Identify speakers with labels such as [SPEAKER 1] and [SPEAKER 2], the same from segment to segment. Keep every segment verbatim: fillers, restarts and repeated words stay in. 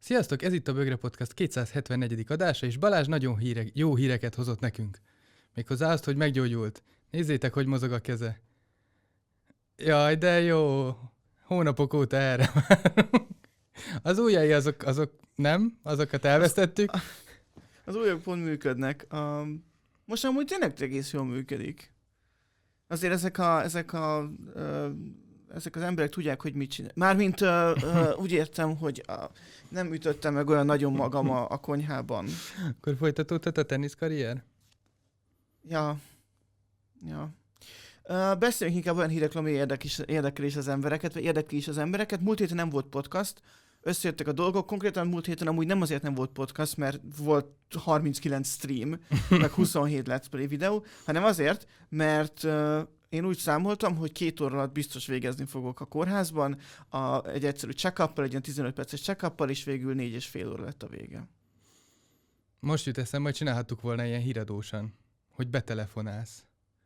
[SPEAKER 1] Sziasztok, ez itt a Bögre Podcast kétszázhetvennegyedik adása, és Balázs nagyon híre, jó híreket hozott nekünk. Méghozzá azt, hogy meggyógyult. Nézzétek, hogy mozog a keze. Jaj, de jó. Hónapok óta erre várunk. Az ujjai azok, azok nem, azokat elvesztettük.
[SPEAKER 2] Az, az ujjak pont működnek. Um, most amúgy tényleg egész jól működik. Azért ezek a, ezek a uh, ezek az emberek tudják, hogy mit csinál. Mármint uh, uh, úgy értem, hogy uh, nem ütöttem meg olyan nagyon magam a, a konyhában.
[SPEAKER 1] Akkor folytatódhat a teniszkarrier?
[SPEAKER 2] Ja. Ja. Uh, beszéljünk inkább olyan hírekről, ami érdekes, érdekel is az embereket, vagy érdekli is az embereket. Múlt héten nem volt podcast, összejöttek a dolgok. Konkrétan múlt héten amúgy nem azért nem volt podcast, mert volt harminckilenc stream, meg huszonhét let's play videó, hanem azért, mert uh, én úgy számoltam, hogy két óra alatt biztos végezni fogok a kórházban, a, egy egyszerű check-uppal, egy ilyen tizenöt perces check-uppal, és végül négy és fél óra lett a vége.
[SPEAKER 1] Most jut eszembe, hogy csinálhattuk volna ilyen híradósan, hogy betelefonálsz.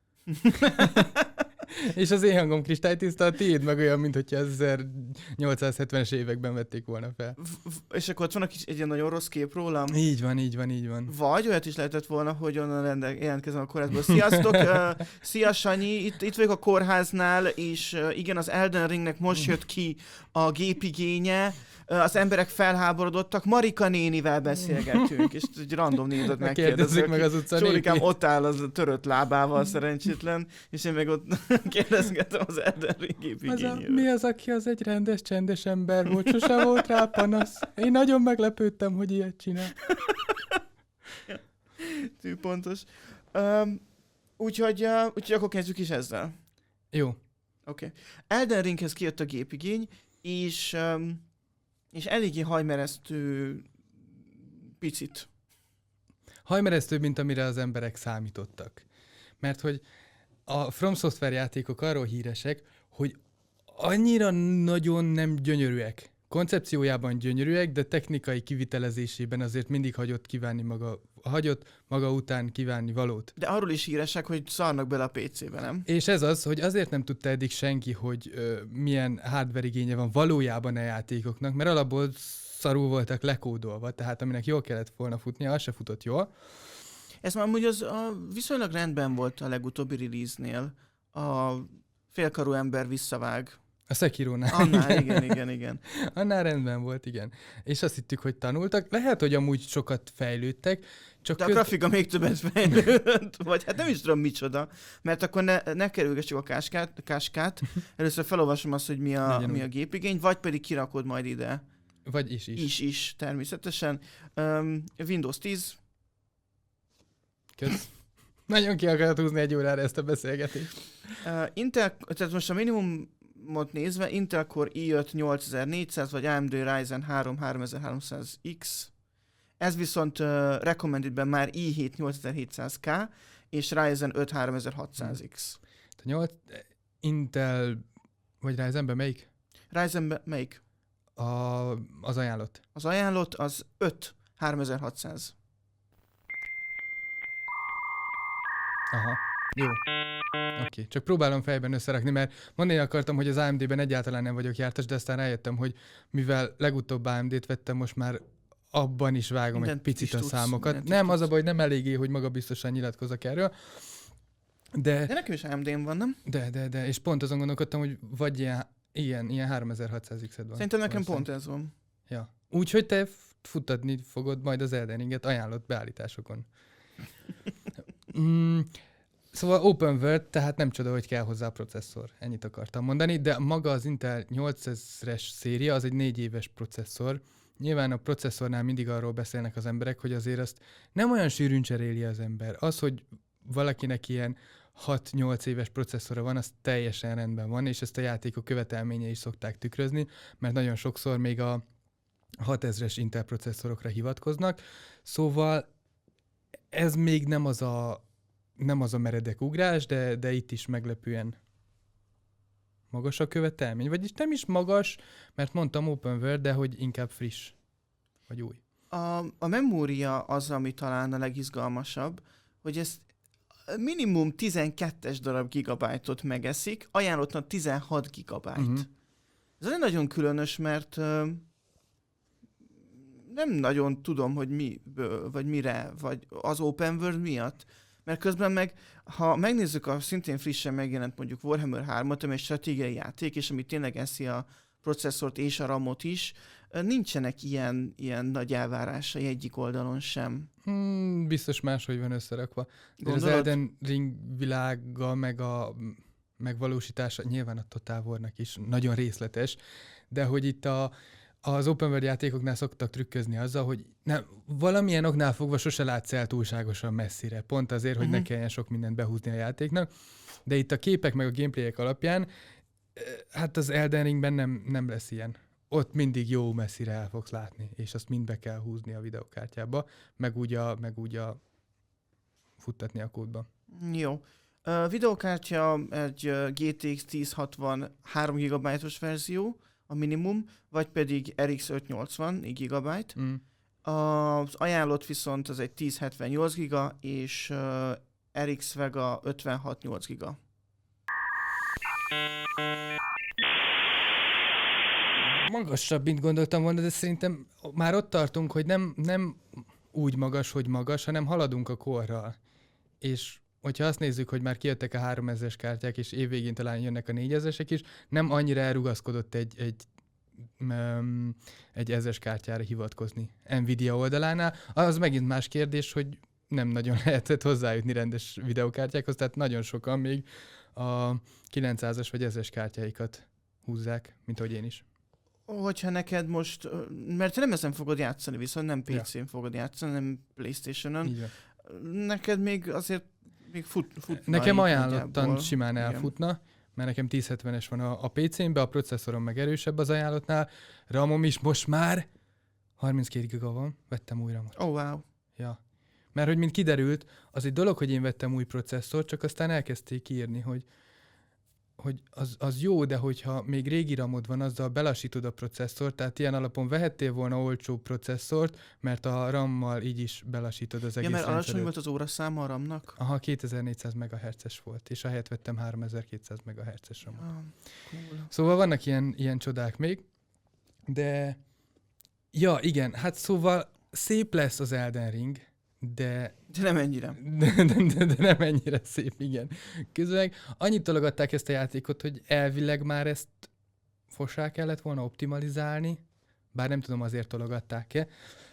[SPEAKER 1] És az én hangom kristálytiszta, a tiéd meg olyan, mint hogyha ezernyolcszázhetvenes években vették volna fel.
[SPEAKER 2] V- v- és akkor ott van egy ilyen nagyon rossz kép rólam.
[SPEAKER 1] Így van, így van, így van.
[SPEAKER 2] Vagy olyat is lehetett volna, hogy onnan rende- jelentkezem a kórházból. Sziasztok! uh, szia Sanyi! Itt, itt vagyok a kórháznál, és uh, igen, az Elden Ringnek most jött ki a gépigénye. Uh, az emberek felháborodottak. Marika nénivel beszélgetünk, és egy random nénitot megkérdezzük
[SPEAKER 1] meg az utca
[SPEAKER 2] Csórikám
[SPEAKER 1] népét.
[SPEAKER 2] ott áll az törött lábával szerencsétlen, és én meg ott kérdezgetem az Elden Ring
[SPEAKER 1] Az a,
[SPEAKER 2] gépigényéről.
[SPEAKER 1] mi az, aki az egy rendes, csendes ember volt, sose volt rá panasz. Én nagyon meglepődtem, hogy ilyet csinál.
[SPEAKER 2] Tű pontos. Um, úgyhogy, uh, úgyhogy akkor kezdjük is ezzel.
[SPEAKER 1] Jó.
[SPEAKER 2] Oké. Okay. Elden Ringhez kijött a gépigény, és, um, és eléggé hajmeresztő picit.
[SPEAKER 1] Hajmeresztőbb, mint amire az emberek számítottak. Mert hogy a From Software játékok arról híresek, hogy annyira nagyon nem gyönyörűek. Koncepciójában gyönyörűek, de technikai kivitelezésében azért mindig hagyott kívánni maga, hagyott maga után kívánni valót.
[SPEAKER 2] De arról is híresek, hogy szarnak bele a pé cébe, nem?
[SPEAKER 1] És ez az, hogy azért nem tudta eddig senki, hogy ö, milyen hardware igénye van valójában a játékoknak, mert alapból szarul voltak lekódolva, tehát aminek jól kellett volna futnia, az se futott jól.
[SPEAKER 2] Ez már amúgy az a viszonylag rendben volt a legutóbbi release-nél. A félkarú ember visszavág.
[SPEAKER 1] A Sekirónál.
[SPEAKER 2] Annál, igen, igen, igen.
[SPEAKER 1] Annál rendben volt, igen. És azt hittük, hogy tanultak. Lehet, hogy amúgy sokat fejlődtek, csak
[SPEAKER 2] De a
[SPEAKER 1] köz...
[SPEAKER 2] grafika még többet fejlődött, vagy hát nem is tudom micsoda, mert akkor ne, ne kerülgessük a káskát, káskát. Először felolvasom azt, hogy mi a, mi a gépigény, vagy pedig kirakod majd ide.
[SPEAKER 1] Vagy is is.
[SPEAKER 2] Is, is, természetesen. Um, Windows tíz.
[SPEAKER 1] Kösz. Nagyon ki akarod húzni egy órára ezt a beszélgetést.
[SPEAKER 2] Uh, Intel, tehát most a minimumot nézve, Intel Core i öt nyolcezer-négyszáz, vagy á em dé Ryzen három háromezer-háromszáz X. Ez viszont uh, recommendedben már i hét nyolcezer-hétszáz K, és Ryzen öt háromezer-hatszáz X.
[SPEAKER 1] A nyolc... Intel... Vagy Ryzenben melyik?
[SPEAKER 2] Ryzenben melyik?
[SPEAKER 1] A... Az ajánlott.
[SPEAKER 2] Az ajánlott az öt háromezer-hatszáz.
[SPEAKER 1] Aha. Jó. Oké, okay. Csak próbálom fejben összerakni, mert mondani akartam, hogy az á em dé-ben egyáltalán nem vagyok jártas, de aztán rájöttem, hogy mivel legutóbb á em dé-t vettem, most már abban is vágom mindent egy picit a tudsz, számokat. Nem, az a baj, nem eléggé, hogy magabiztosan nyilatkozok erről. De,
[SPEAKER 2] de nekem is á em dé-n van, nem?
[SPEAKER 1] De, de, de, és pont azon gondolkodtam, hogy vagy ilyen, ilyen, ilyen háromezer-hatszáz X-ed van.
[SPEAKER 2] Szerintem nekem pont ez van.
[SPEAKER 1] Ja. Úgyhogy te futtatni fogod majd az Elden Ringet ajánlott beállításokon. mm, szóval open world, tehát nem csoda, hogy kell hozzá a processzor. Ennyit akartam mondani, de maga az Intel nyolcezres széria az egy négy éves processzor. Nyilván a processzornál mindig arról beszélnek az emberek, hogy azért azt nem olyan sűrűn cseréli az ember. Az, hogy valakinek ilyen hat-nyolc éves processzora van, az teljesen rendben van, és ezt a játékok követelményei is szokták tükrözni, mert nagyon sokszor még a hatezres Intel processzorokra hivatkoznak. Szóval ez még nem az a, nem az a meredek ugrás, de, de itt is meglepően magas a követelmény. Vagyis nem is magas, mert mondtam open world, de hogy inkább friss, vagy új.
[SPEAKER 2] A, a memória az, ami talán a legizgalmasabb, hogy ez minimum tizenkettes darab gigabájtot megeszik, ajánlottnak tizenhat gigabájt. Uh-huh. Ez nagyon különös, mert uh, nem nagyon tudom, hogy mi, vagy mire, vagy az open world miatt. Mert közben meg, ha megnézzük a szintén frissen megjelent mondjuk Warhammer hármat, ami egy stratégiai játék, és ami tényleg eszi a processzort és a ramot is, nincsenek ilyen, ilyen nagy elvárásai egyik oldalon sem.
[SPEAKER 1] Hmm, biztos máshogy van összerakva. Az Elden Ring világa, meg a megvalósítása, nyilván a Total War-nak is nagyon részletes, de hogy itt a, az open world játékoknál szoktak trükközni azzal, hogy nem, valamilyen oknál fogva sose látsz el túlságosan messzire. Pont azért, hogy uh-huh. ne kelljen sok mindent behúzni a játéknak. De itt a képek meg a gameplayek alapján, hát az Elden Ringben nem, nem lesz ilyen. Ott mindig jó messzire el fogsz látni, és azt mind be kell húzni a videokártyába, meg úgy a, meg úgy a futtatni a kódba.
[SPEAKER 2] Jó. A videokártya egy gé té iksz tíz hatvan három gigabájtos verzió, a minimum, vagy pedig er iksz ötszáznyolcvan négy gigabájt. Mm. Az ajánlott viszont az egy tíz hetvennyolc giga, és uh, er iksz Vega ötvenhat nyolc giga.
[SPEAKER 1] Magasabb, mint gondoltam volna, de szerintem már ott tartunk, hogy nem, nem úgy magas, hogy magas, hanem haladunk a korral. És hogyha azt nézzük, hogy már kijöttek a háromezres kártyák, és évvégén talán jönnek a négyezresek is, nem annyira elrugaszkodott egy, egy, um, egy ezres kártyára hivatkozni Nvidia oldalánál. Az megint más kérdés, hogy nem nagyon lehetett hozzájutni rendes videokártyákhoz, tehát nagyon sokan még a kilencszázas vagy ezres kártyáikat húzzák, mint ahogy én is.
[SPEAKER 2] Hogyha neked most, mert te nem ezen fogod játszani, viszont nem pé cén ja. fogod játszani, nem PlayStation-on. Neked még azért még fut, futna.
[SPEAKER 1] Nekem ajánlottan simán elfutna, igen. Mert nekem tíz hetvenes van a, a pé cén-be, a processzorom meg erősebb az ajánlottnál. RAM-om is most már harminckét giga van, vettem új ramot.
[SPEAKER 2] Oh, wow.
[SPEAKER 1] Ja. Mert hogy mint kiderült, az egy dolog, hogy én vettem új processzort, csak aztán elkezdték írni, hogy hogy az, az jó, de hogyha még régi ramod van, azzal belassítod a processzort, tehát ilyen alapon vehettél volna olcsó processzort, mert a rammal így is belassítod az egész
[SPEAKER 2] rendszert. Ja, mert
[SPEAKER 1] alacsony
[SPEAKER 2] volt az óraszáma a ramnak?
[SPEAKER 1] Aha, kétezer-négyszáz megahertzes volt, és ahelyett vettem háromezer-kétszáz megahertzes ramot.
[SPEAKER 2] Ah, cool.
[SPEAKER 1] Szóval vannak ilyen, ilyen csodák még, de ja, igen, hát szóval szép lesz az Elden Ring, de...
[SPEAKER 2] De nem ennyire.
[SPEAKER 1] De, de, de, de nem ennyire szép, igen. Közben annyit tologatták ezt a játékot, hogy elvileg már ezt fossá kellett volna optimalizálni, bár nem tudom, azért tologatták-e.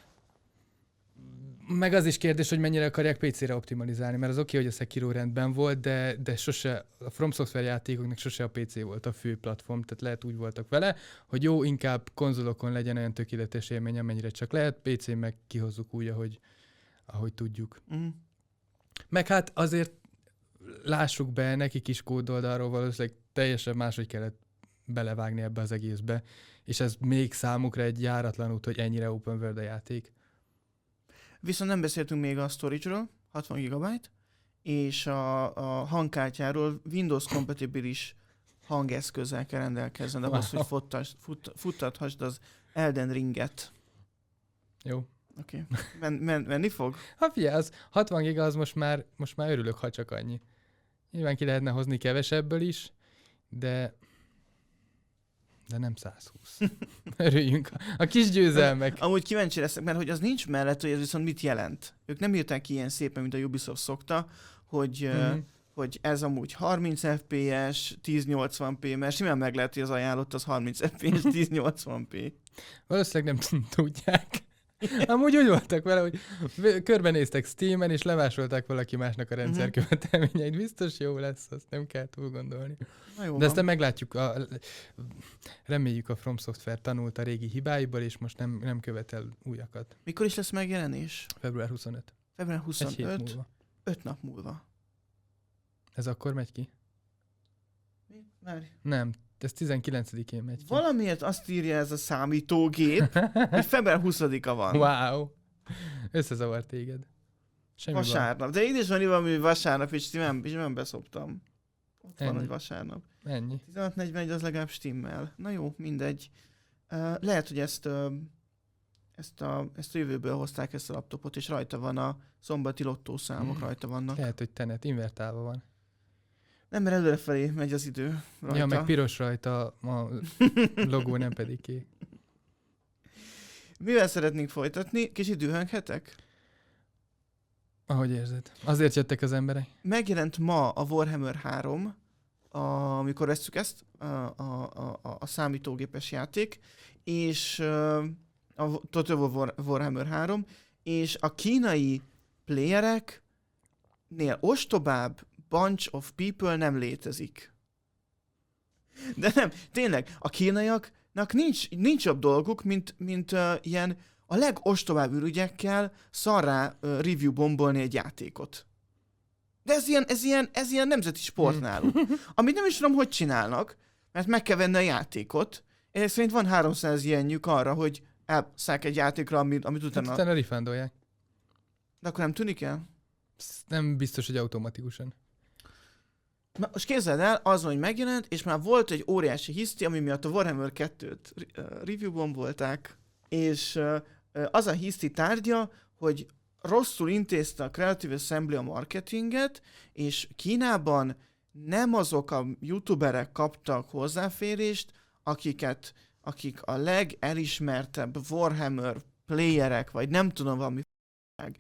[SPEAKER 1] Meg az is kérdés, hogy mennyire akarják pé cére optimalizálni, mert az oké, okay, hogy a Sekiro rendben volt, de, de sose, a From Software játékoknak sose a pé cé volt a fő platform, tehát lehet úgy voltak vele, hogy jó, inkább konzolokon legyen olyan tökéletes élmény, amennyire csak lehet, pé cén meg kihozzuk úgy, ahogy ahogy tudjuk. Mm. Meg hát azért lássuk be, nekik is kódoldalról valószínűleg teljesen máshogy kellett belevágni ebbe az egészbe, és ez még számukra egy járatlan út, hogy ennyire open world a játék.
[SPEAKER 2] Viszont nem beszéltünk még a storage-ról, hatvan gigabyte, és a, a hangkártyáról Windows kompatibilis hangeszközzel kell rendelkezned, wow. ahhoz, hogy futtas, fut, futtathasd az Elden Ringet.
[SPEAKER 1] Jó.
[SPEAKER 2] Oké. Okay. Men, men, menni fog?
[SPEAKER 1] Ha figyelj, az hatvan giga az most már, most már örülök, ha csak annyi. Nyilván ki lehetne hozni kevesebből is, de de nem száz húsz. Örüljünk a, a kis győzelmek.
[SPEAKER 2] Amúgy kíváncsi leszek, mert hogy az nincs mellett, hogy ez viszont mit jelent. Ők nem írták ki ilyen szépen, mint a Ubisoft szokta, hogy, mm-hmm. uh, hogy ez amúgy harminc ef pé es, ezernyolcvan pé, mert simán meg lehet, hogy az ajánlott az harminc ef pé es, ezernyolcvan pé.
[SPEAKER 1] Valószínűleg nem tudják. Amúgy úgy voltak vele, hogy körbenéztek Steamen, és lemásolták valaki másnak a rendszerkövetelményeit. Biztos jó lesz, azt nem kell túl gondolni. De aztán meglátjuk, a, reméljük a From Software tanult a régi hibáiból, és most nem, nem követel újakat.
[SPEAKER 2] Mikor is lesz megjelenés?
[SPEAKER 1] február huszonötödike.
[SPEAKER 2] február huszonötödike?
[SPEAKER 1] Egy hét múlva.
[SPEAKER 2] Öt nap múlva.
[SPEAKER 1] Ez akkor megy ki?
[SPEAKER 2] Mi? Várj.
[SPEAKER 1] Nem. Ez tizenkilencedikén megy ki.
[SPEAKER 2] Valamiért azt írja ez a számítógép, hogy február huszadika van.
[SPEAKER 1] Wow. Összezavart téged. Semmi
[SPEAKER 2] vasárnap. Van. De így is van valami vasárnap, és nem, és nem beszoptam. Ott
[SPEAKER 1] Ennyi.
[SPEAKER 2] Van, hogy vasárnap.
[SPEAKER 1] Ennyi.
[SPEAKER 2] tizenhat negyvenegy az legalább stimmel. Na jó, mindegy. Uh, lehet, hogy ezt, uh, ezt, a, ezt a jövőből hozták ezt a laptopot, és rajta van a szombati lottószámok, hmm. rajta vannak.
[SPEAKER 1] Lehet, hogy tenet, invertálva van.
[SPEAKER 2] Nem, mert előrefelé megy az idő rajta.
[SPEAKER 1] Ja, meg piros rajta a logó, nem pedig kék.
[SPEAKER 2] Mivel szeretnénk folytatni? Kicsit dühönghetek?
[SPEAKER 1] Ahogy érzed. Azért jöttek az emberek.
[SPEAKER 2] Megjelent ma a Warhammer három, a, amikor vesszük ezt, a, a, a, a számítógépes játék, és a Total War Warhammer három, és a kínai playereknél ostobább bunch of people nem létezik. De nem, tényleg, a kínaiaknak nincs, nincs jobb dolguk, mint, mint uh, ilyen a legostobább ürügyekkel szarrá uh, review bombolni egy játékot. De ez ilyen, ez ilyen, ez ilyen nemzeti sport náluk. Amit nem is tudom, hogy csinálnak, mert meg kell venni a játékot, és szerint van háromszáz ilyenjük arra, hogy elszállják egy játékra, amit, amit utána...
[SPEAKER 1] Hát utána refundolják.
[SPEAKER 2] De akkor nem tűnik el?
[SPEAKER 1] Nem biztos, hogy automatikusan.
[SPEAKER 2] Na, most képzeld el, az, hogy megjelent, és már volt egy óriási hiszti, ami miatt a Warhammer kettőt review bombolták, és az a hiszti tárgya, hogy rosszul intézte a Creative Assembly a marketinget, és Kínában nem azok a youtuberek kaptak hozzáférést, akiket, akik a legelismertebb Warhammer playerek, vagy nem tudom valami f***ság.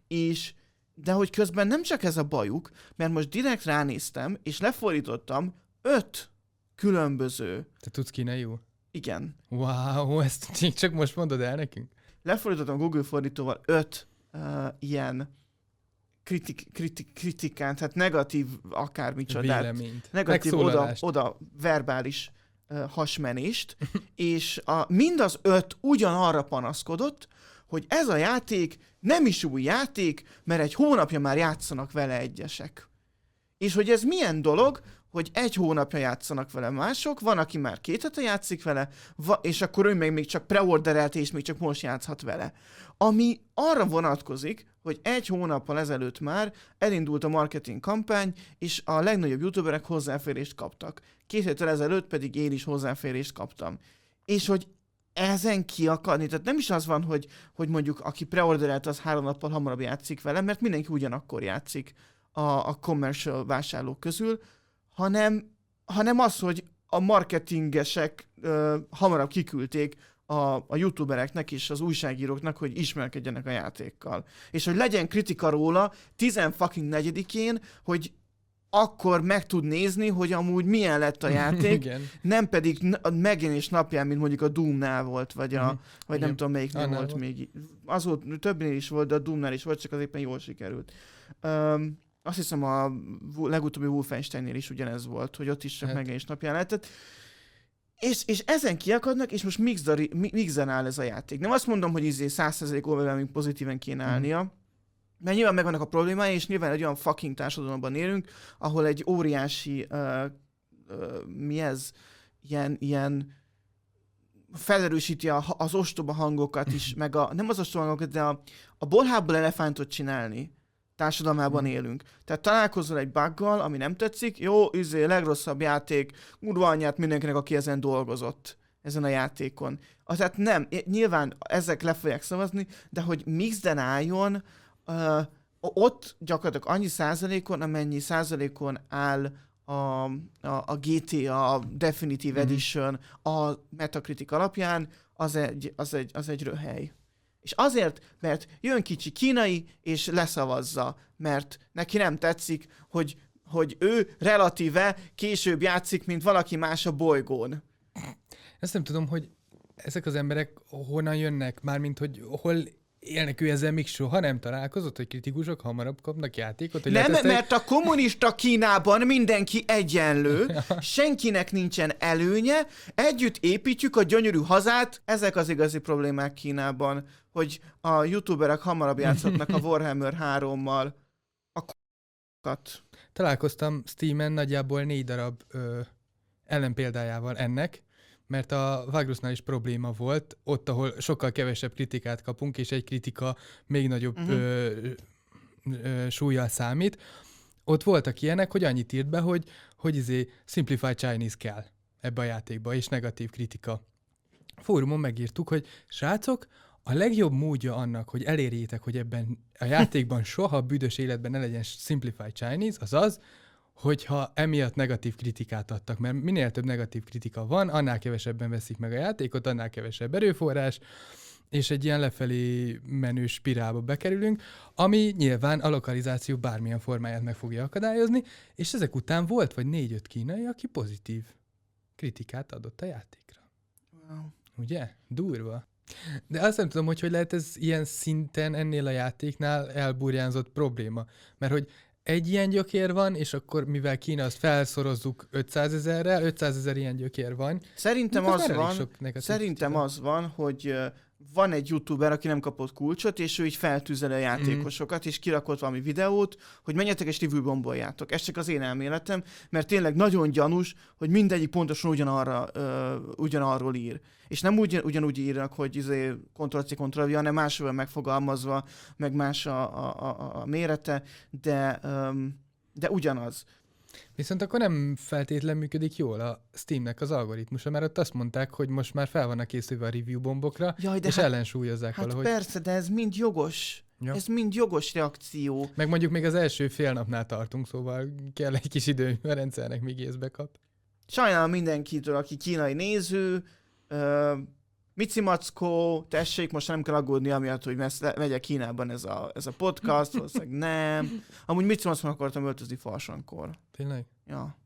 [SPEAKER 2] És de hogy közben nem csak ez a bajuk, mert most direkt ránéztem, és lefordítottam öt különböző...
[SPEAKER 1] Te tudsz kínaiul?
[SPEAKER 2] Igen.
[SPEAKER 1] Wow, ezt csak most mondod el nekünk?
[SPEAKER 2] Lefordítottam Google fordítóval öt uh, ilyen kritik, kritik, kritikán, tehát negatív akármicsodát.
[SPEAKER 1] Véleményt.
[SPEAKER 2] Negatív oda, oda verbális uh, hasmenést, és a, mind az öt ugyanarra panaszkodott, hogy ez a játék nem is új játék, mert egy hónapja már játszanak vele egyesek. És hogy ez milyen dolog, hogy egy hónapja játszanak vele mások, van, aki már két hete játszik vele, va- és akkor ő meg még csak preorderelte, és még csak most játszhat vele. Ami arra vonatkozik, hogy egy hónappal ezelőtt már elindult a marketing kampány, és a legnagyobb youtuberek hozzáférést kaptak. Két héttel ezelőtt pedig én is hozzáférést kaptam. És hogy ezen kiakadni, tehát nem is az van, hogy, hogy mondjuk aki preorderelt, az három nappal hamarabb játszik vele, mert mindenki ugyanakkor játszik a, a commercial vásárlók közül, hanem, hanem az, hogy a marketingesek ö, hamarabb kiküldték a, a youtubereknek és az újságíróknak, hogy ismerkedjenek a játékkal. És hogy legyen kritika róla tizen fucking negyedikén, hogy akkor meg tud nézni, hogy amúgy milyen lett a játék, nem pedig a megjelenés napján, mint mondjuk a Doomnál volt, vagy, a, mm. vagy nem tudom melyiknél volt, volt még. Az volt, többnél is volt, de a Doomnál is volt, csak az éppen jól sikerült. Um, azt hiszem a legutóbbi Wolfensteinnél is ugyanez volt, hogy ott is csak hát. megjelenés napján lehetett. És, és ezen kiakadnak, és most mixen áll ez a játék. Nem azt mondom, hogy izé száz százalék overwhelming pozitíven kéne állnia, mm. mert nyilván megvannak a problémái, és nyilván egy olyan fucking társadalomban élünk, ahol egy óriási, uh, uh, mi ez, ilyen, ilyen felerősíti a, az ostoba hangokat is, meg a, nem az ostoba hangokat, de a, a bolhából elefántot csinálni társadalmában élünk. Tehát találkozol egy buggal, ami nem tetszik, jó, üzé, legrosszabb játék, urva anyját mindenkinek, aki ezen dolgozott, ezen a játékon. Az, tehát nem, nyilván ezek le fogják szavazni, de hogy mixden álljon, Uh, ott gyakorlatilag annyi százalékon, amennyi százalékon áll a, a, a gé té á Definitive mm-hmm. Edition a Metacritic alapján, az egy, az, egy, az egy röhely. És azért, mert jön kicsi kínai, és leszavazza, mert neki nem tetszik, hogy, hogy ő relatíve később játszik, mint valaki más a bolygón.
[SPEAKER 1] Ezt nem tudom, hogy ezek az emberek honnan jönnek, mármint, hogy hol élnek ő ezzel még soha nem találkozott, hogy kritikusok hamarabb kapnak játékot? Hogy
[SPEAKER 2] nem,
[SPEAKER 1] letesztek...
[SPEAKER 2] mert a kommunista Kínában mindenki egyenlő, senkinek nincsen előnye, együtt építjük a gyönyörű hazát, ezek az igazi problémák Kínában, hogy a youtuberek hamarabb játszhatnak a Warhammer hárommal. A k***kat.
[SPEAKER 1] Találkoztam Steamen nagyjából négy darab ö, ellenpéldájával ennek, mert a Vagrusnál is probléma volt, ott, ahol sokkal kevesebb kritikát kapunk, és egy kritika még nagyobb uh-huh. ö, ö, súllyal számít. Ott voltak ilyenek, hogy annyit írt be, hogy, hogy izé Simplified Chinese kell ebbe a játékba, és negatív kritika. Fórumon megírtuk, hogy srácok, a legjobb módja annak, hogy elérjétek, hogy ebben a játékban soha büdös életben ne legyen Simplified Chinese, az az, hogyha emiatt negatív kritikát adtak, mert minél több negatív kritika van, annál kevesebben veszik meg a játékot, annál kevesebb erőforrás, és egy ilyen lefelé menő spirálba bekerülünk, ami nyilván a lokalizáció bármilyen formáját meg fogja akadályozni, és ezek után volt vagy négy-öt kínai, aki pozitív kritikát adott a játékra.
[SPEAKER 2] Wow.
[SPEAKER 1] Ugye? Durva. De azt nem tudom, hogy hogy lehet ez ilyen szinten ennél a játéknál elburjánzott probléma. Mert hogy egy ilyen gyökér van, és akkor mivel Kína azt felszorozzuk ötszázezerrel, ötszázezer ilyen gyökér van.
[SPEAKER 2] Szerintem az van, szerintem
[SPEAKER 1] kritika.
[SPEAKER 2] az van, hogy uh, van egy youtuber, aki nem kapott kulcsot, és ő így feltűzeli a játékosokat, mm. és kirakott valami videót, hogy menjetek és review bomboljátok. Ez csak az én elméletem, mert tényleg nagyon gyanús, hogy mindegyik pontosan ugyanarra, uh, ugyanarról ír. És nem ugyan, ugyanúgy írnak, hogy izé Ctrl-C, Ctrl-V, hanem máshol megfogalmazva, meg más a, a, a, a mérete, de, um, de ugyanaz.
[SPEAKER 1] Viszont akkor nem feltétlen működik jól a Steamnek az algoritmusa, mert ott azt mondták, hogy most már fel vannak készülve a review bombokra,
[SPEAKER 2] Jaj, de
[SPEAKER 1] és
[SPEAKER 2] hát,
[SPEAKER 1] ellensúlyozzák
[SPEAKER 2] hát
[SPEAKER 1] valahogy.
[SPEAKER 2] persze, de ez mind jogos. Ja. Ez mind jogos reakció.
[SPEAKER 1] Meg mondjuk még az első fél napnál tartunk, szóval kell egy kis idő, a rendszernek még észbe kap.
[SPEAKER 2] Sajnálom mindenkitől, aki kínai néző, uh, Mici Mackó, tessék, most nem kell aggódni amiatt, hogy messze, megyek Kínában ez a, ez a podcast, valószínűleg nem. Amúgy Mici Mackónak akartam öltözni farsankor.
[SPEAKER 1] Tényleg?
[SPEAKER 2] Ja.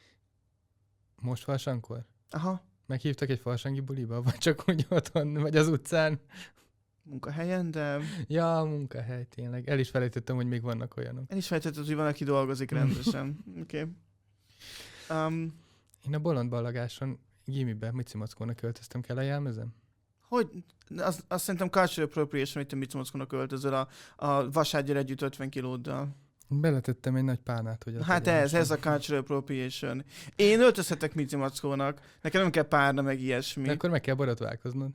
[SPEAKER 1] Most farsankor?
[SPEAKER 2] Aha.
[SPEAKER 1] Meghívtak egy farsangi buliba, vagy csak úgy otthon, vagy az utcán?
[SPEAKER 2] Munkahelyen, de...
[SPEAKER 1] Ja, munkahely, tényleg. El is felejtettem, hogy még vannak olyanok.
[SPEAKER 2] El is felejtettem, hogy van, aki dolgozik rendesen. Oké. Okay. Um,
[SPEAKER 1] Én a bolond ballagáson gimibe Mici Mackónak költöztem, kell a jelmezem?
[SPEAKER 2] Hogy? Azt, azt szerintem cultural appropriation, hogy te Mici Mackónak öltözöl a, a vasárgyal együtt ötven kilóddal.
[SPEAKER 1] Beletettem egy nagy pánát, hogy...
[SPEAKER 2] Hát ez, ez a cultural appropriation. Én öltözhetek Mici Mackónak. Nekem nem kell párna, meg ilyesmi.
[SPEAKER 1] De akkor meg kell borotválkoznod.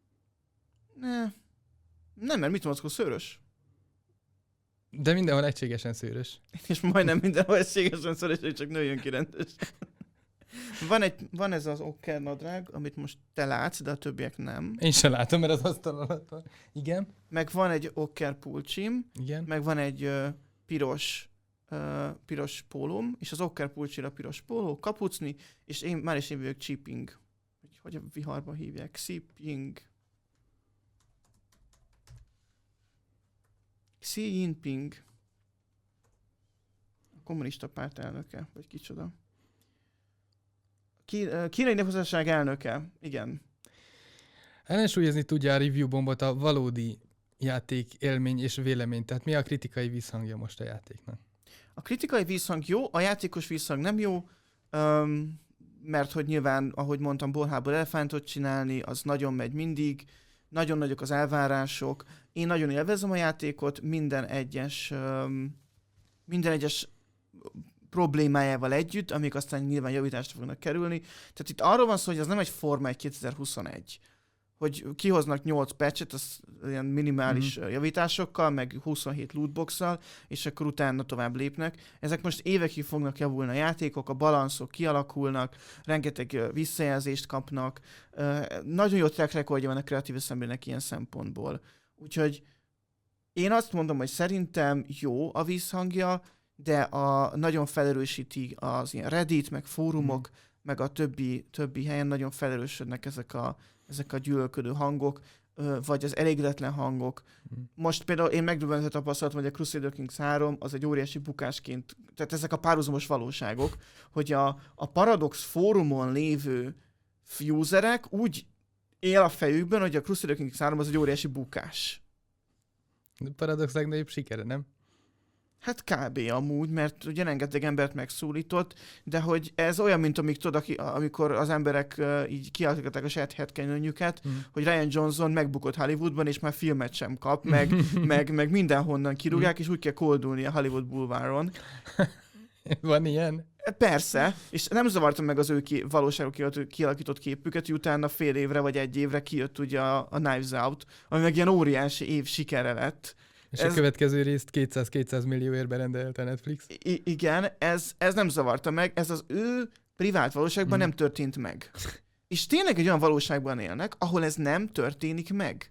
[SPEAKER 2] Ne. Nem, mert Mici Mackó szőrös.
[SPEAKER 1] De mindenhol egységesen szőrös.
[SPEAKER 2] És majdnem mindenhol egységesen szőrös, hogy csak nőjön ki rendes. Van, egy, van ez az okker nadrág, amit most te látsz, de a többiek nem.
[SPEAKER 1] Én sem látom, mert az asztal alatt van. Igen.
[SPEAKER 2] Meg van egy okker pulcsim.
[SPEAKER 1] Igen.
[SPEAKER 2] Meg van egy uh, piros, uh, piros pólóm, és az okker pulcsira piros póló, kapucni, és én már is én vagyok Xiping. Hogy a viharban hívják? Xiping. Xi Jinping. A kommunista párt elnöke, vagy kicsoda. Kínai Népköztársaság elnöke, igen.
[SPEAKER 1] Ellensúlyozni tudja a review bombot a valódi játék élmény és vélemény. Tehát mi a kritikai visszhangja most a játéknak?
[SPEAKER 2] A kritikai visszhang jó, a játékos visszhang nem jó, um, mert hogy nyilván, ahogy mondtam, bolhából elefántot csinálni, az nagyon megy mindig, nagyon nagyok az elvárások. Én nagyon élvezem a játékot, minden egyes, um, minden egyes problémájával együtt, amik aztán nyilván javításra fognak kerülni. Tehát itt arról van szó, hogy az nem egy Forma egy kétezer-huszonegy, hogy kihoznak nyolc patchet, az ilyen minimális mm-hmm. javításokkal, meg huszonhét lootbox-szal, és akkor utána tovább lépnek. Ezek most évekig fognak javulni a játékok, a balanszok kialakulnak, rengeteg visszajelzést kapnak. Nagyon jó track recordja van a Creative Assembly-nek ilyen szempontból. Úgyhogy én azt mondom, hogy szerintem jó a visszhangja, de a, nagyon felerősíti az ilyen Reddit, meg fórumok, mm. meg a többi, többi helyen nagyon felerősödnek ezek a, ezek a gyűlölködő hangok, vagy az elégedetlen hangok. Mm. Most például én megdöbbentve tapasztaltam, hogy a Crusader Kings három az egy óriási bukásként, tehát ezek a párhuzamos valóságok, hogy a, a Paradox fórumon lévő userek úgy él a fejükben, hogy a Crusader Kings három az egy óriási bukás.
[SPEAKER 1] A Paradox legnagyobb sikere, nem?
[SPEAKER 2] Hát kb. Amúgy, mert ugye rengeteg embert megszólított, de hogy ez olyan, mint amik, tudod, amikor az emberek uh, így kialakították a saját headcanonjüket, mm. hogy Ryan Johnson megbukott Hollywoodban, és már filmet sem kap, meg, meg, meg mindenhonnan kirúgják, mm. és úgy kell koldulni a Hollywood Boulevardon.
[SPEAKER 1] Van ilyen?
[SPEAKER 2] Persze, és nem zavartam meg az ő ki, valóságok kialakított képüket, hogy utána fél évre vagy egy évre kijött ugye a, a Knives Out, ami meg ilyen óriási év sikere lett.
[SPEAKER 1] És
[SPEAKER 2] ez...
[SPEAKER 1] a következő részt kétszáz-kétszáz millióért berendelte a Netflix.
[SPEAKER 2] I- igen, ez, ez nem zavarta meg, ez az ő privát valóságban mm. nem történt meg. És tényleg egy olyan valóságban élnek, ahol ez nem történik meg.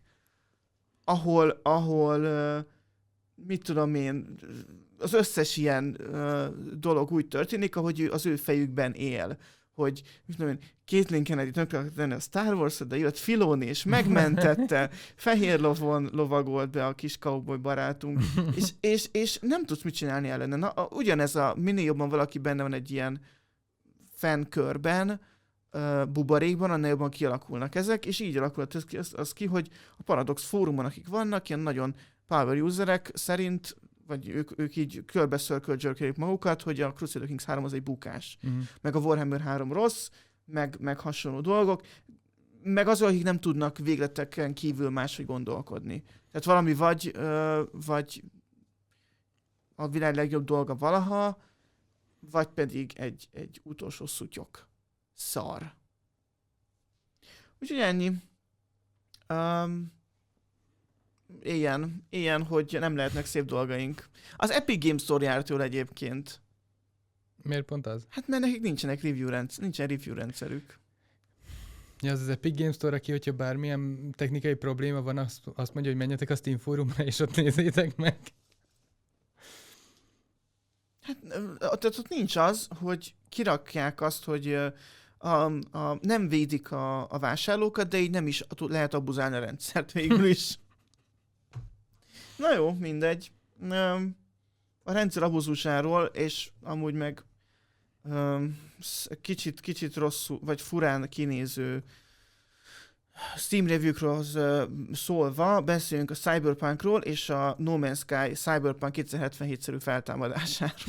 [SPEAKER 2] Ahol, ahol uh, mit tudom én, az összes ilyen uh, dolog úgy történik, ahogy az ő fejükben él. hogy mit tudom én, Caitlin Kennedy tönkre akart tenni a Star Wars-ot, de jött Filoni, és megmentette, fehér lovon lovagolt be a kis cowboy barátunk, és, és, és nem tudsz mit csinálni ellene. Na, a, ugyanez a, minél jobban valaki benne van egy ilyen fankörben, uh, buborékban, annál jobban kialakulnak ezek, és így alakult az, az, az ki, hogy a Paradox fórumon, akik vannak, ilyen nagyon power userek szerint, vagy ők, ők így körbe circle jerkelik magukat, hogy a Crusader Kings három az egy bukás. Uh-huh. Meg a Warhammer három rossz, meg, meg hasonló dolgok, meg azok, akik nem tudnak végleteken kívül máshogy gondolkodni. Tehát valami vagy, ö, vagy a világ legjobb dolga valaha, vagy pedig egy, egy utolsó szutyok. Szar. Úgyhogy ennyi. Um, Ilyen, ilyen, hogy nem lehetnek szép dolgaink. Az Epic Games Store jár tőle egyébként.
[SPEAKER 1] Miért pont az?
[SPEAKER 2] Hát mert nekik nincsenek review rendszer, nincsen review rendszerük.
[SPEAKER 1] Ja, az az Epic Games Store, aki, hogyha bármilyen technikai probléma van, azt, azt mondja, hogy menjetek a Steam fórumra, és ott nézzétek meg.
[SPEAKER 2] Hát tehát ott nincs az, hogy kirakják azt, hogy a, a, nem védik a, a vásárlókat, de így nem is lehet abuzálni a rendszert végül is. Na jó, mindegy. A rendszer abuzusáról, és amúgy meg kicsit, kicsit rosszul, vagy furán kinéző Steam review-król szólva, beszéljünk a Cyberpunkról és a No Man's Sky Cyberpunk kétezer-hetvenhét-szerű feltámadásáról.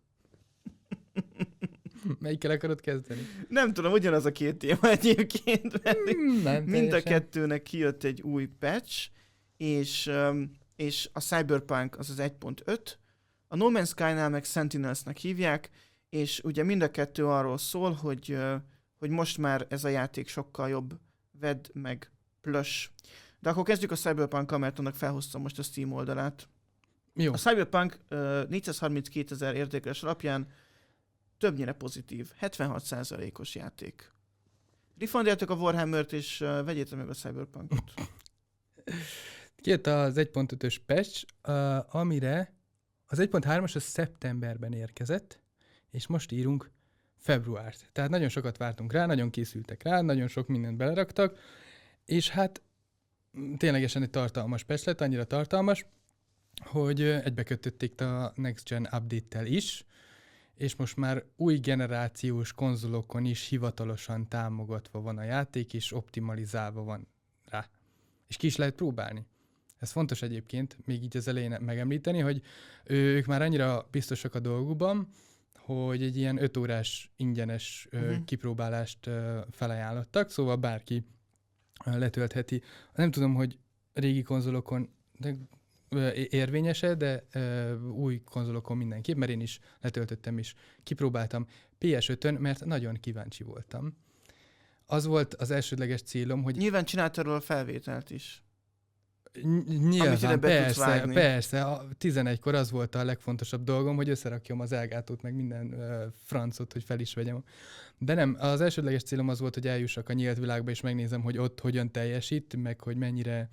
[SPEAKER 1] Melyikkel akarod kezdeni?
[SPEAKER 2] Nem tudom, ugyanaz a két téma egyébként, mert
[SPEAKER 1] hmm, nem,
[SPEAKER 2] mind a kettőnek kijött egy új patch, és, és a Cyberpunk az az egy pont öt, a No Man's Sky-nál meg Sentinelsnek hívják, és ugye mind a kettő arról szól, hogy, hogy most már ez a játék sokkal jobb, vedd meg plusz. De akkor kezdjük a Cyberpunk-kal, mert annak felhoztam most a Steam oldalát.
[SPEAKER 1] Jó.
[SPEAKER 2] A Cyberpunk uh, négyszázharminckétezer értékelés alapján többnyire pozitív, hetvenhat százalékos játék. Refundoljátok a Warhammert, és uh, vegyétek meg a Cyberpunkot.
[SPEAKER 1] Kijött az egy pont ötös patch, uh, amire az egy pont hármas az szeptemberben érkezett, és most írunk februárt. Tehát nagyon sokat vártunk rá, nagyon készültek rá, nagyon sok mindent beleraktak, és hát ténylegesen egy tartalmas patch lett, annyira tartalmas, hogy egybekötötték a Next Gen update-tel is, és most már új generációs konzolokon is hivatalosan támogatva van a játék, és optimalizálva van rá. És ki is lehet próbálni. Ez fontos egyébként, még így az elején megemlíteni, hogy ők már annyira biztosak a dolgukban, hogy egy ilyen öt órás ingyenes uh-huh. ö, kipróbálást ö, felajánlottak, szóval bárki ö, letöltheti. Nem tudom, hogy régi konzolokon de, ö, érvényes-e, de ö, új konzolokon mindenképp, mert én is letöltöttem és kipróbáltam pé es ötön, mert nagyon kíváncsi voltam. Az volt az elsődleges célom, hogy...
[SPEAKER 2] Nyilván csináltad róla felvételt is.
[SPEAKER 1] Nyilván, persze, persze. A tizenegykor az volt a legfontosabb dolgom, hogy összerakjam az elgátót, meg minden uh, francot, hogy fel is vegyem. De nem, az elsődleges célom az volt, hogy eljussak a nyílt világba, és megnézem, hogy ott hogyan teljesít, meg hogy mennyire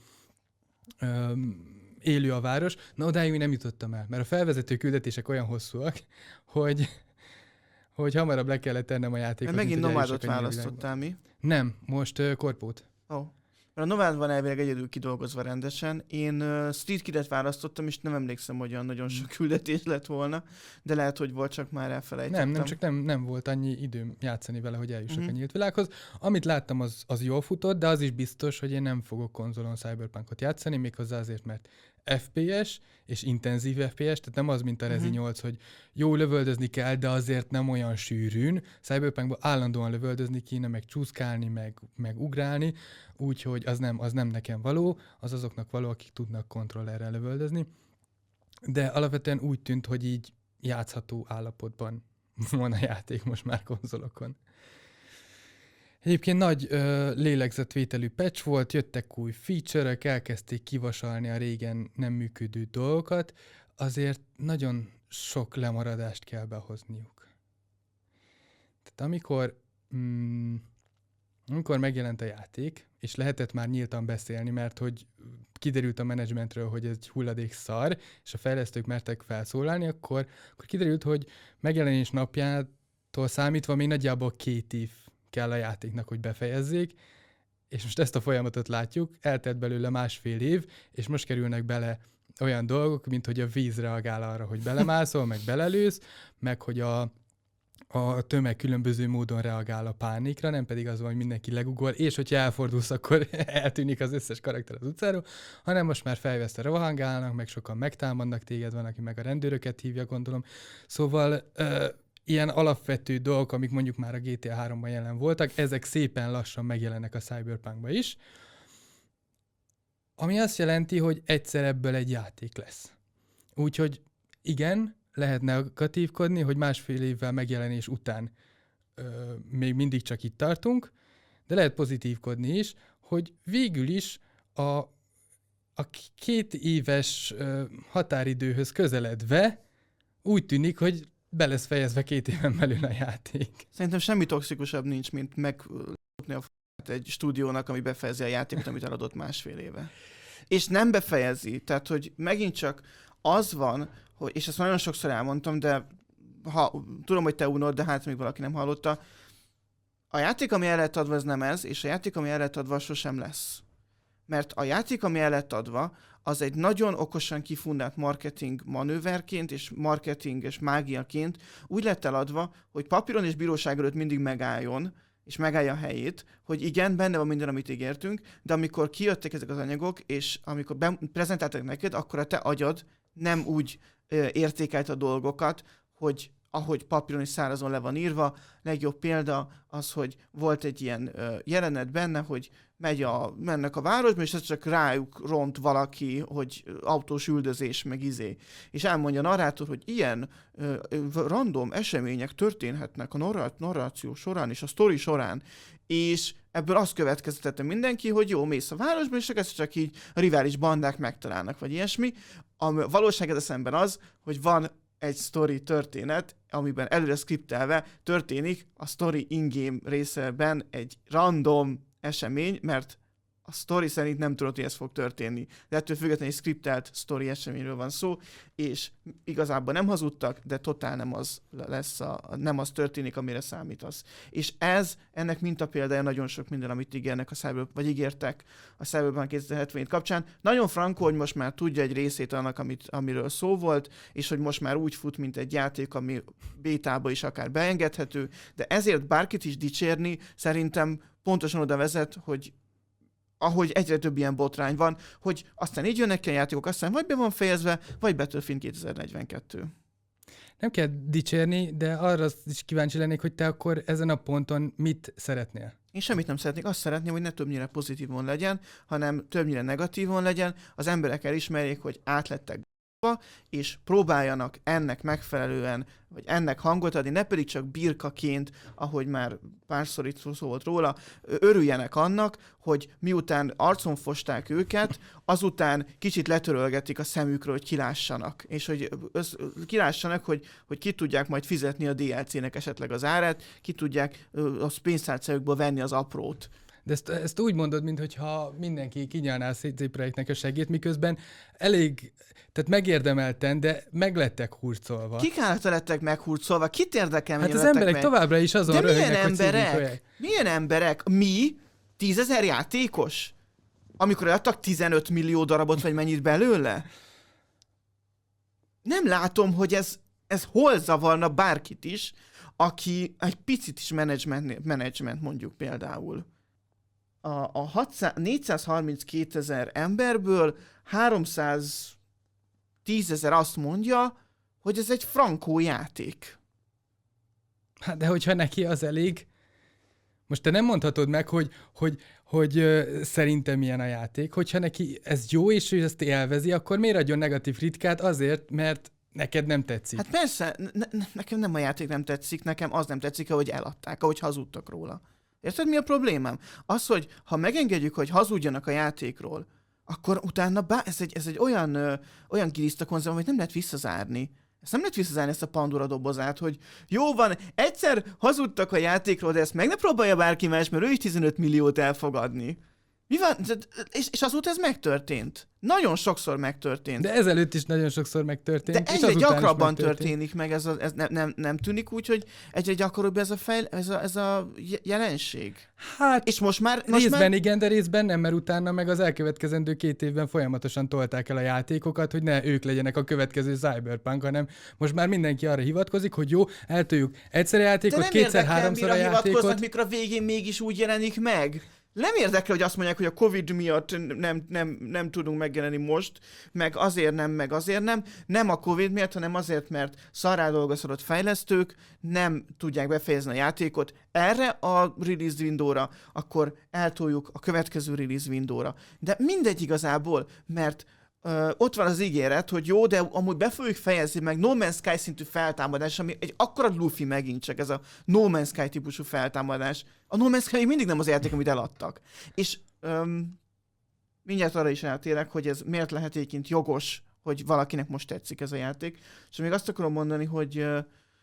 [SPEAKER 1] um, élő a város. Na, odáig nem jutottam el, mert a felvezető küldetések olyan hosszúak, hogy, hogy hamarabb le kellett tennem a játékot.
[SPEAKER 2] Mert megint nomádot választottál, mi?
[SPEAKER 1] Nem, most uh, korpót.
[SPEAKER 2] Ó. Oh. Mert a Nomád van elvileg egyedül kidolgozva rendesen. Én uh, Street Kidet választottam, és nem emlékszem, hogy olyan nagyon sok küldetés lett volna, de lehet, hogy volt, csak már elfelejtettem.
[SPEAKER 1] Nem, nem, csak nem, nem volt annyi időm játszani vele, hogy eljussak
[SPEAKER 2] uh-huh.
[SPEAKER 1] a nyílt világhoz. Amit láttam, az, az jól futott, de az is biztos, hogy én nem fogok konzolon Cyberpunkot játszani, méghozzá azért, mert ef pé es és intenzív ef pé es, tehát nem az, mint a Rezi uh-huh. nyolc, hogy jó, lövöldözni kell, de azért nem olyan sűrűn. Cyberpunkban állandóan lövöldözni kéne, meg csúszkálni, meg, meg ugrálni, úgyhogy az nem, az nem nekem való, az azoknak való, akik tudnak kontrollerrel lövöldözni. De alapvetően úgy tűnt, hogy így játszható állapotban van a játék most már konzolokon. Egyébként nagy ö, lélegzetvételű patch volt, jöttek új feature-ök, elkezdték kivasalni a régen nem működő dolgokat, azért nagyon sok lemaradást kell behozniuk. Tehát amikor, mm, amikor megjelent a játék, és lehetett már nyíltan beszélni, mert hogy kiderült a menedzsmentről, hogy ez egy hulladék szar, és a fejlesztők mertek felszólalni, akkor, akkor kiderült, hogy megjelenés napján számítva még nagyjából két év kell a játéknak, hogy befejezzék, és most ezt a folyamatot látjuk, eltelt belőle másfél év, és most kerülnek bele olyan dolgok, mint hogy a víz reagál arra, hogy belemászol, meg belelősz, meg hogy a, a tömeg különböző módon reagál a pánikra, nem pedig az van, hogy mindenki legugol, és hogyha elfordulsz, akkor eltűnik az összes karakter az utcáról, hanem most már fejveszte rohangálnak, meg sokan megtámadnak téged, van, aki meg a rendőröket hívja, gondolom. Szóval ö, ilyen alapvető dolgok, amik mondjuk már a gé té á háromban jelen voltak, ezek szépen lassan megjelennek a Cyberpunkba is, ami azt jelenti, hogy egyszer ebből egy játék lesz. Úgyhogy igen, lehet negatívkodni, hogy másfél évvel megjelenés után ö, még mindig csak itt tartunk, de lehet pozitívkodni is, hogy végül is a, a két éves ö, határidőhöz közeledve úgy tűnik, hogy be lesz fejezve két éven belül a játék.
[SPEAKER 2] Szerintem semmi toxikusabb nincs, mint meglopni a f***t egy stúdiónak, ami befejezi a játékot, amit eladott másfél éve. És nem befejezi, tehát hogy megint csak az van, hogy, és ezt nagyon sokszor elmondtam, de ha, tudom, hogy te unod, de hát még valaki nem hallotta, a játék, ami el lett adva, ez nem ez, és a játék, ami el lett adva, sosem lesz. Mert a játék, ami el lett adva, az egy nagyon okosan kifundált marketing manőverként és marketing és mágiaként úgy lett eladva, hogy papíron és bíróság előtt mindig megálljon, és megállja a helyét, hogy igen, benne van minden, amit ígértünk, de amikor kijöttek ezek az anyagok, és amikor be- prezentáltak neked, akkor a te agyad nem úgy ö, értékelt a dolgokat, hogy ahogy papíron és szárazon le van írva. Legjobb példa az, hogy volt egy ilyen ö, jelenet benne, hogy megy a, mennek a városba, és ez csak rájuk ront valaki, hogy autós üldözés, meg izé. És elmondja a narrátor, hogy ilyen ö, random események történhetnek a narrá- narráció során és a sztori során. És ebből azt következtette mindenki, hogy jó, mész a városba, és ezt csak így a rivális bandák megtalálnak, vagy ilyesmi. A valóság ez szemben az, hogy van egy sztori történet, amiben előre skriptelve történik a sztori in-game részében egy random esemény, mert a sztori szerint nem tudod, hogy ez fog történni. De ettől függetlenül egy skriptelt sztori eseményről van szó, és igazából nem hazudtak, de totál nem az lesz, a, nem az történik, amire számítasz. És ez, ennek mintapéldája nagyon sok minden, amit ígérnek a Cyber, vagy ígértek a Cyberpunk kétezer-hetvenhét kapcsán. Nagyon frankó, hogy most már tudja egy részét annak, amit, amiről szó volt, és hogy most már úgy fut, mint egy játék, ami bétába is akár beengedhető, de ezért bárkit is dicsérni szerintem pontosan oda vezet, hogy ahogy egyre több ilyen botrány van, hogy aztán így jönnek ki a játékok, aztán vagy be van fejezve, vagy Battlefield kétezer-negyvenkettő.
[SPEAKER 1] Nem kell dicsérni, de arra is kíváncsi lennék, hogy te akkor ezen a ponton mit szeretnél?
[SPEAKER 2] Én semmit nem szeretnék, azt szeretném, hogy ne többnyire pozitívon legyen, hanem többnyire negatívon legyen, az emberek elismerjék, hogy átlettek és próbáljanak ennek megfelelően, vagy ennek hangot adni, ne pedig csak birkaként, ahogy már párszor itt szó volt róla, örüljenek annak, hogy miután arcon fosták őket, azután kicsit letörölgetik a szemükről, hogy kilássanak, és hogy össz, kilássanak, hogy, hogy ki tudják majd fizetni a dé el cé-nek esetleg az árát, ki tudják a pénztárcájukból venni az aprót.
[SPEAKER 1] De ezt, ezt úgy mondod, mintha mindenki kinyálná a cé dé Projektnek a segít, miközben elég, tehát megérdemelten, de meglettek hurcolva.
[SPEAKER 2] Kik által lettek meghurcolva? Kit érdekel,
[SPEAKER 1] hát az emberek meg? Továbbra is azon röhögnek, hogy cé dé Projekt.
[SPEAKER 2] Milyen emberek? Mi? Tízezer játékos? Amikor adtak tizenöt millió darabot, vagy mennyit belőle? Nem látom, hogy ez, ez hol zavarna bárkit is, aki egy picit is management, management mondjuk például. A, a hatszáz, négyszázharminckétezer emberből háromszáztízezer azt mondja, hogy ez egy frankó játék.
[SPEAKER 1] Hát de hogyha neki az elég, most te nem mondhatod meg, hogy, hogy, hogy uh, szerintem milyen a játék. Hogyha neki ez jó, és ő ezt élvezi, akkor miért adjon negatív kritikát? Azért, mert neked nem tetszik.
[SPEAKER 2] Hát persze, ne, nekem nem a játék nem tetszik, nekem az nem tetszik, ahogy eladták, ahogy hazudtak róla. Érted, mi a problémám? Az, hogy ha megengedjük, hogy hazudjanak a játékról, akkor utána bá, ez egy, ez egy olyan, ö, olyan gilisztakonzerv, amit nem lehet visszazárni. Ezt nem lehet visszazárni, ezt a Pandora dobozát, hogy jó van, egyszer hazudtak a játékról, de ezt meg ne próbálja bárki más, mert ő is tizenöt milliót elfogadni. Mi van? És, és azóta ez megtörtént. Nagyon sokszor megtörtént.
[SPEAKER 1] De ezelőtt is nagyon sokszor megtörtént.
[SPEAKER 2] De egyre gyakrabban történik meg, ez, a, ez nem, nem, nem tűnik úgy, hogy egyre gyakoribb ez a, fejl, ez a, ez a jelenség?
[SPEAKER 1] Hát,
[SPEAKER 2] és most már... Most
[SPEAKER 1] részben
[SPEAKER 2] már...
[SPEAKER 1] igen, de részben nem, mert utána meg az elkövetkezendő két évben folyamatosan tolták el a játékokat, hogy ne ők legyenek a következő Cyberpunk, hanem most már mindenki arra hivatkozik, hogy jó, eltoljuk egyszer a játékot, kétszer-háromszor a játékot.
[SPEAKER 2] Mikor a végén mégis úgy jelenik meg. Nem érdekel, hogy azt mondják, hogy a Covid miatt nem, nem, nem tudunk megjelenni most, meg azért nem, meg azért nem. Nem a Covid miatt, hanem azért, mert szarrá dolgozhatott fejlesztők nem tudják befejezni a játékot erre a release window-ra, akkor eltoljuk a következő release window-ra. De mindegy igazából, mert Uh, ott van az ígéret, hogy jó, de amúgy be fogjuk fejezni meg No Man's Sky szintű feltámadás, ami egy akkora lufi megint csak, ez a No Man's Sky típusú feltámadás. A No Man's Sky még mindig nem az játék, amit eladtak. És um, mindjárt arra is eltérek, hogy ez miért lehet egyébként jogos, hogy valakinek most tetszik ez a játék. És még azt akarom mondani, hogy uh,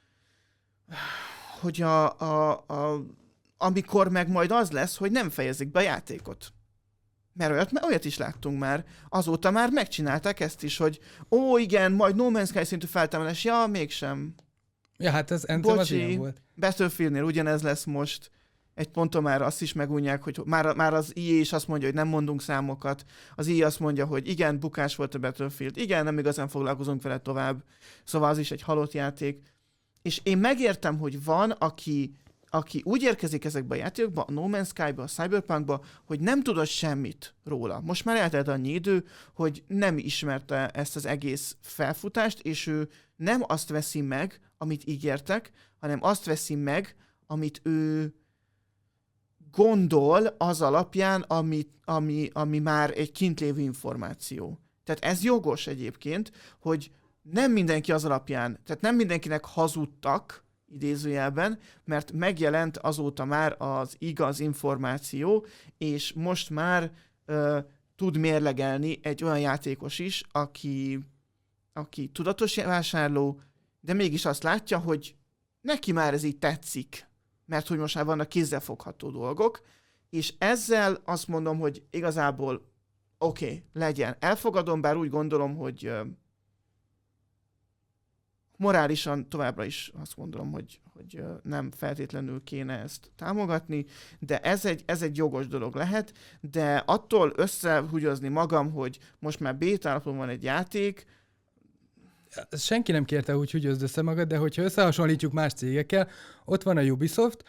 [SPEAKER 2] hogy a, a, a, amikor meg majd az lesz, hogy nem fejezik be a játékot. Mert olyat, olyat is láttunk már. Azóta már megcsinálták ezt is, hogy ó, igen, majd No Man's Sky szintű feltámadás. Ja, mégsem.
[SPEAKER 1] Ja, hát ez Anthem az ilyen volt.
[SPEAKER 2] Battlefieldnél ugyanez lesz most. Egy ponton már azt is megunják, hogy már, már az í á is azt mondja, hogy nem mondunk számokat. Az í á azt mondja, hogy igen, bukás volt a Battlefield. Igen, nem igazán foglalkozunk vele tovább. Szóval az is egy halott játék. És én megértem, hogy van, aki... aki úgy érkezik ezekbe a játékokba, a No Man's Sky-ba, a Cyberpunkba, hogy nem tudott semmit róla. Most már eltelt annyi idő, hogy nem ismerte ezt az egész felfutást, és ő nem azt veszi meg, amit ígértek, hanem azt veszi meg, amit ő gondol az alapján, ami, ami, ami már egy kint lévő információ. Tehát ez jogos egyébként, hogy nem mindenki az alapján, tehát nem mindenkinek hazudtak, idézőjelben, mert megjelent azóta már az igaz információ, és most már uh, tud mérlegelni egy olyan játékos is, aki, aki tudatos vásárló, de mégis azt látja, hogy neki már ez így tetszik, mert hogy most már vannak kézzelfogható dolgok, és ezzel azt mondom, hogy igazából oké, okay, legyen. Elfogadom, bár úgy gondolom, hogy uh, morálisan továbbra is azt gondolom, hogy, hogy nem feltétlenül kéne ezt támogatni, de ez egy, ez egy jogos dolog lehet, de attól összehugyozni magam, hogy most már béta állapotban van egy játék.
[SPEAKER 1] Senki nem kérte, hogy húgyozd össze magad, de hogyha összehasonlítjuk más cégekkel, ott van a Ubisoft,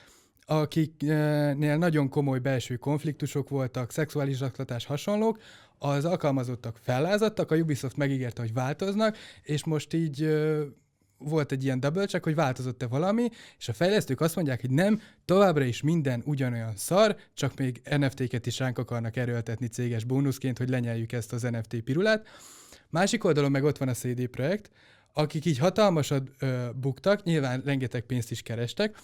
[SPEAKER 1] akiknél nagyon komoly belső konfliktusok voltak, szexuális zaklatás, hasonlók, az alkalmazottak fellázadtak, a Ubisoft megígérte, hogy változnak, és most így volt egy ilyen double check, hogy változott-e valami, és a fejlesztők azt mondják, hogy nem, továbbra is minden ugyanolyan szar, csak még en ef té-ket is ránk akarnak erőltetni céges bónuszként, hogy lenyeljük ezt az en ef té pirulát. Másik oldalon meg ott van a cé dé Projekt, akik így hatalmasat ö, buktak, nyilván rengeteg pénzt is kerestek,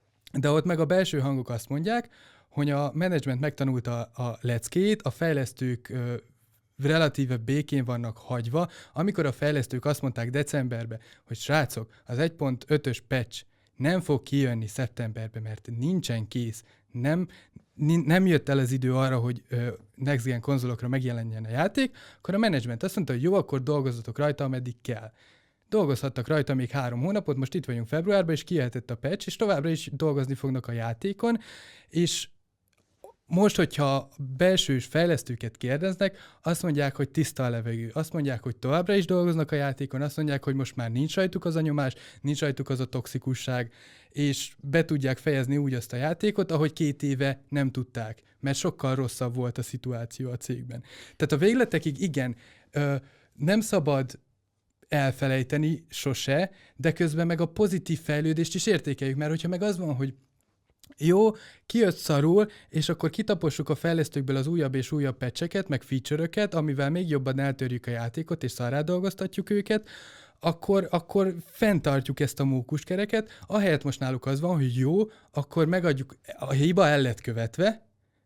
[SPEAKER 1] de ott meg a belső hangok azt mondják, hogy a menedzsment megtanulta a leckét, a fejlesztők ö, relatíve békén vannak hagyva, amikor a fejlesztők azt mondták decemberben, hogy srácok, az egy pont ötös patch nem fog kijönni szeptemberben, mert nincsen kész, nem, nem jött el az idő arra, hogy ö, next gen konzolokra megjelenjen a játék, akkor a menedzsment azt mondta, hogy jó, akkor dolgozzatok rajta, ameddig kell. Dolgozhattak rajta még három hónapot, most itt vagyunk februárban, és kijöhetett a patch, és továbbra is dolgozni fognak a játékon, és most, hogyha belsős fejlesztőket kérdeznek, azt mondják, hogy tiszta a levegő. Azt mondják, hogy továbbra is dolgoznak a játékon, azt mondják, hogy most már nincs rajtuk az a nyomás, nincs rajtuk az a toxikusság, és be tudják fejezni úgy azt a játékot, ahogy két éve nem tudták, mert sokkal rosszabb volt a szituáció a cégben. Tehát a végletekig igen, ö, nem szabad elfelejteni sose, de közben meg a pozitív fejlődést is értékeljük, mert hogyha meg az van, hogy jó, kijött szarul, és akkor kitapossuk a fejlesztőkből az újabb és újabb patcheket, meg feature-öket, amivel még jobban eltörjük a játékot, és szarrá dolgoztatjuk őket, akkor, akkor fenntartjuk ezt a mókuskereket, ahelyett most náluk az van, hogy jó, akkor megadjuk, a hiba el lett követve,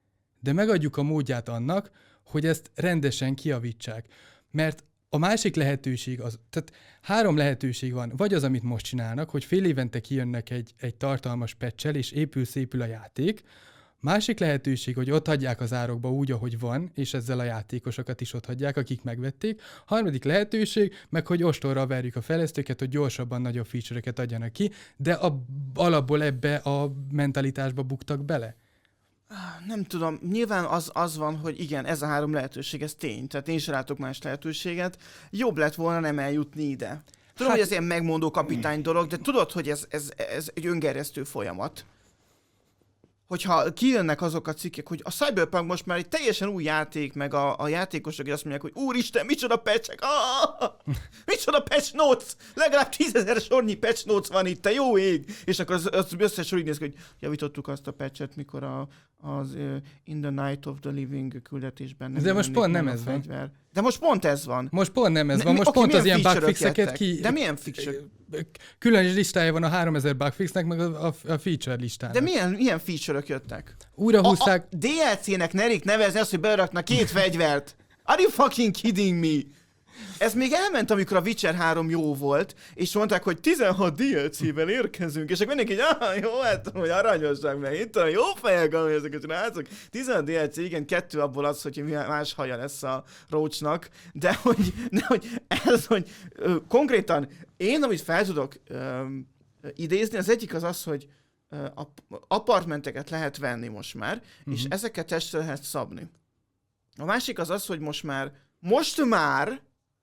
[SPEAKER 1] de megadjuk a módját annak, hogy ezt rendesen kijavítsák. Mert a másik lehetőség az, tehát három lehetőség van, vagy az, amit most csinálnak, hogy fél évente kijönnek egy, egy tartalmas patch-el, és épül-szépül a játék, Másik lehetőség, hogy ott hagyják az árokba úgy, ahogy van, és ezzel a játékosokat is ott hagyják, akik megvették. Harmadik lehetőség, meg hogy ostorra verjük a fejlesztőket, hogy gyorsabban nagyobb feature-öket adjanak ki, de a, alapból ebbe a mentalitásba buktak bele.
[SPEAKER 2] Nem tudom, nyilván az, az van, hogy igen, ez a három lehetőség, ez tény. Tehát én sem látok más lehetőséget. Jobb lett volna nem eljutni ide. Tudom, hát... hogy ez ilyen megmondó kapitány dolog, de tudod, hogy ez, ez, ez egy öngerjesztő folyamat. Hogyha kijönnek azok a cikkek, hogy a Cyberpunk most már egy teljesen új játék, meg a, a játékosok azt mondják, hogy úristen, micsoda patchek, ah, micsoda patch notes, legalább tízezer sornyi patch notes van itt, te jó ég! És akkor az, az összes úgy néz ki, hogy javítottuk azt a patchet, mikor a, az uh, In the Night of the Living küldetésben nem.
[SPEAKER 1] De most pont nem ez van.
[SPEAKER 2] De most pont ez van.
[SPEAKER 1] Most pont nem ez
[SPEAKER 2] ne,
[SPEAKER 1] van, most
[SPEAKER 2] okay,
[SPEAKER 1] pont az ilyen bugfixeket ki...
[SPEAKER 2] De milyen feature?
[SPEAKER 1] Külön listája van a háromezer bugfixnek, meg a, a, a feature listának.
[SPEAKER 2] De milyen, milyen feature-ök jöttek?
[SPEAKER 1] Újra húzták...
[SPEAKER 2] A, a dé el cé-nek nerik nevezni azt, hogy beraknak két fegyvert. Are you fucking kidding me? Ez még elment, amikor a Witcher három jó volt, és mondták, hogy tizenhat dé el cé-vel érkezünk, és akkor mindenki így, ah, jó, hát, hogy aranyosak meg, itt a jó fejek, ami ezeket csinálszok. tizenhat dé el cé, igen, kettő abból az, hogy más haja lesz a Roachnak, de hogy, de hogy ez, hogy ö, konkrétan én, amit fel tudok ö, idézni, az egyik az az, hogy ö, apartmenteket lehet venni most már, uh-huh. és ezeket testre lehet szabni. A másik az az, hogy most már, most már,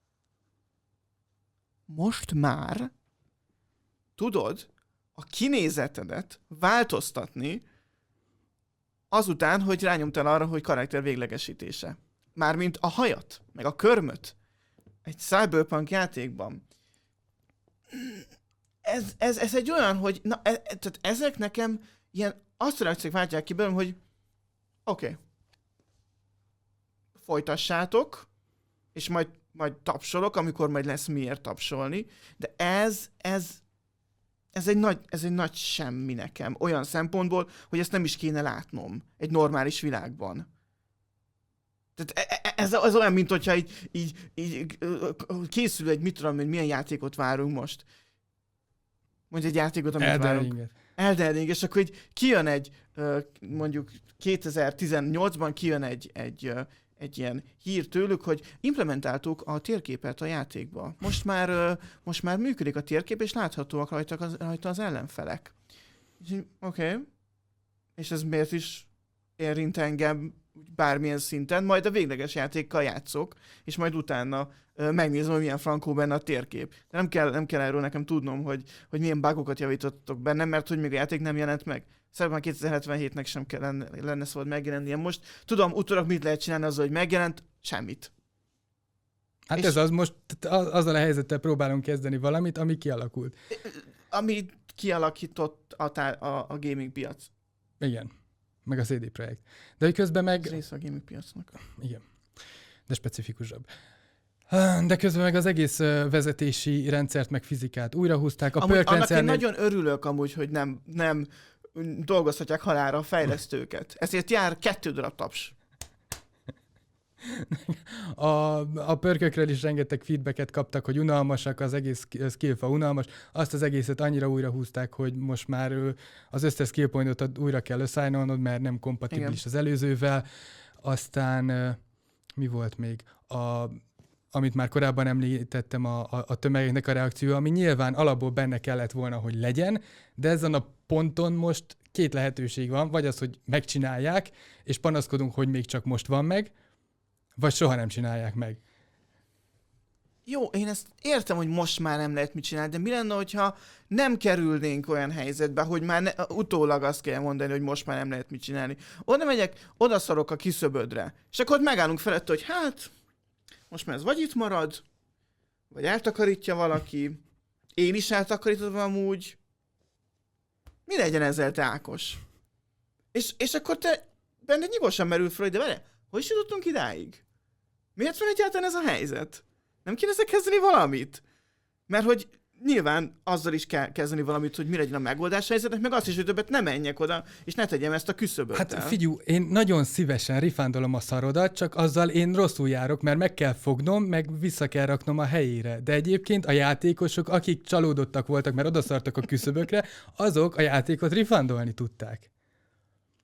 [SPEAKER 2] most már tudod a kinézetedet változtatni azután, hogy rányomtál arra, hogy karakter véglegesítése. Mármint a hajat, meg a körmöt egy Cyberpunk játékban. Ez, ez, ez egy olyan, hogy na, e, tehát ezek nekem ilyen azt reakciók váltják ki belőlem, hogy oké, okay. folytassátok, és majd majd tapsolok, amikor majd lesz miért tapsolni, de ez, ez, ez egy nagy, ez egy nagy semmi nekem, olyan szempontból, hogy ezt nem is kéne látnom egy normális világban. Tehát ez, ez olyan, mint hogyha így, így, így készül egy, mit tudom, hogy milyen játékot várunk most. Mondj egy játékot, amit
[SPEAKER 1] Elden
[SPEAKER 2] várunk.
[SPEAKER 1] Ringet.
[SPEAKER 2] Elden Ring, és akkor így kijön egy, mondjuk kétezer-tizennyolcban kijön egy, egy egy ilyen hír tőlük, hogy implementáltuk a térképet a játékba. Most már, most már működik a térkép, és láthatóak rajta az, rajta az ellenfelek. Oké. Okay. És ez miért is érint engem bármilyen szinten? Majd a végleges játékkal játszok, és majd utána megnézem, hogy milyen frankó benne a térkép. De nem kell, nem kell erről nekem tudnom, hogy, hogy milyen bugokat javítottok benne, mert hogy még a játék nem jelent meg. Szerintem kétezer-hetvenhétnek sem kell lenne, lenne szabad megjelennie. Most tudom, utólag mit lehet csinálni azzal, hogy megjelent? Semmit.
[SPEAKER 1] Hát és ez az, most azzal a helyzettel próbálunk kezdeni valamit, ami kialakult.
[SPEAKER 2] Ami kialakított a, tá- a, a gaming piac.
[SPEAKER 1] Igen. Meg a cé dé Projekt. De hogy közben meg...
[SPEAKER 2] Ez része a gaming piacnak.
[SPEAKER 1] Igen. De specifikusabb. De közben meg az egész vezetési rendszert, meg fizikát újrahúzták. A
[SPEAKER 2] amúgy, annak
[SPEAKER 1] rendszernél...
[SPEAKER 2] én nagyon örülök amúgy, hogy nem, nem dolgoztatják halálra a fejlesztőket. Ezért jár kettő darab taps.
[SPEAKER 1] A, a pörkökről is rengeteg feedbacket kaptak, hogy unalmasak, az egész skillfa unalmas. Azt az egészet annyira újra húzták, hogy most már az összes skill pointot újra kell assign-olnod, mert nem kompatibilis az előzővel. Aztán mi volt még? A, amit már korábban említettem, a, a, a tömegeknek a reakció, ami nyilván alapból benne kellett volna, hogy legyen, de ezen a ponton most két lehetőség van, vagy az, hogy megcsinálják, és panaszkodunk, hogy még csak most van meg, vagy soha nem csinálják meg.
[SPEAKER 2] Jó, én ezt értem, hogy most már nem lehet mit csinálni, de mi lenne, hogyha nem kerülnénk olyan helyzetbe, hogy már ne, utólag azt kell mondani, hogy most már nem lehet mit csinálni. Oda megyek, oda szarok a kiszöbödre, és akkor ott megállunk felett, hogy hát, most már ez vagy itt marad, vagy eltakarítja valaki, én is eltakarítottam amúgy. Mi legyen ezzel, te Ákos? És, és akkor te benne nyugodtan merül fel, hogy de vele, hogy is jutottunk idáig? Miért van egyáltalán ez a helyzet? Nem kéne ezzel kezdeni valamit? Mert hogy nyilván azzal is kell kezdeni valamit, hogy mi legyen a megoldás helyzetnek, meg azt is, hogy többet ne menjek oda, és ne tegyem ezt a küszöböt.
[SPEAKER 1] Hát figyelj, én nagyon szívesen rifándolom a szarodat, csak azzal én rosszul járok, mert meg kell fognom, meg vissza kell raknom a helyére. De egyébként a játékosok, akik csalódottak voltak, mert odaszartak a küszöbökre, azok a játékot rifándolni tudták.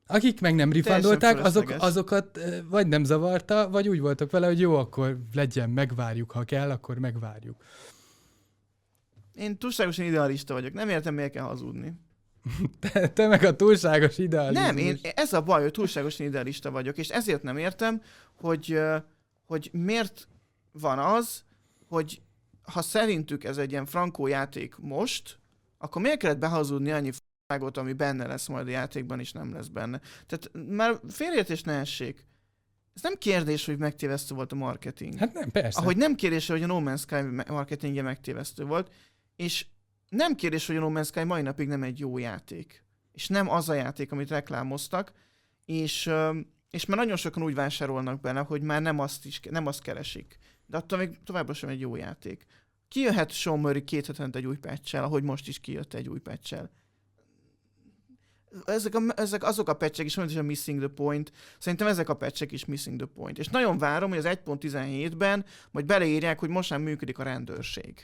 [SPEAKER 1] Akik meg nem refundolták, azok,
[SPEAKER 2] fölösleges.
[SPEAKER 1] azokat ö, vagy nem zavarta, vagy úgy voltak vele, hogy jó, akkor legyen, megvárjuk, ha kell, akkor megvárjuk.
[SPEAKER 2] Én túlságosan idealista vagyok. Nem értem, miért kell hazudni.
[SPEAKER 1] Te, te meg a túlságos idealizmus.
[SPEAKER 2] Nem, én, ez a baj, hogy túlságosan idealista vagyok, és ezért nem értem, hogy, ö, hogy miért van az, hogy ha szerintük ez egy ilyen frankó játék most, akkor miért kellett behazudni annyi f***ágot, ami benne lesz majd a játékban, és nem lesz benne. Tehát már félreértés ne essék. Ez nem kérdés, hogy megtévesztő volt a marketing.
[SPEAKER 1] Hát nem, persze.
[SPEAKER 2] Ahogy nem kérdés, hogy a No Man's Sky marketingje megtévesztő volt, és nem kérdés, hogy a No Man's Sky mai napig nem egy jó játék. És nem az a játék, amit reklámoztak, és, ö, és már nagyon sokan úgy vásárolnak bele, hogy már nem azt, is, nem azt keresik. De attól még továbbra sem egy jó játék. Kijöhet Sean Murray két hetente egy új patch-el, ahogy most is kijött egy új patch-el. Ezek, a, ezek azok a patch-ek is, mondjuk a missing the point. Szerintem ezek a patch-ek is missing the point. És nagyon várom, hogy az egy pont tizenhétben majd beleírják, hogy most már működik a rendőrség.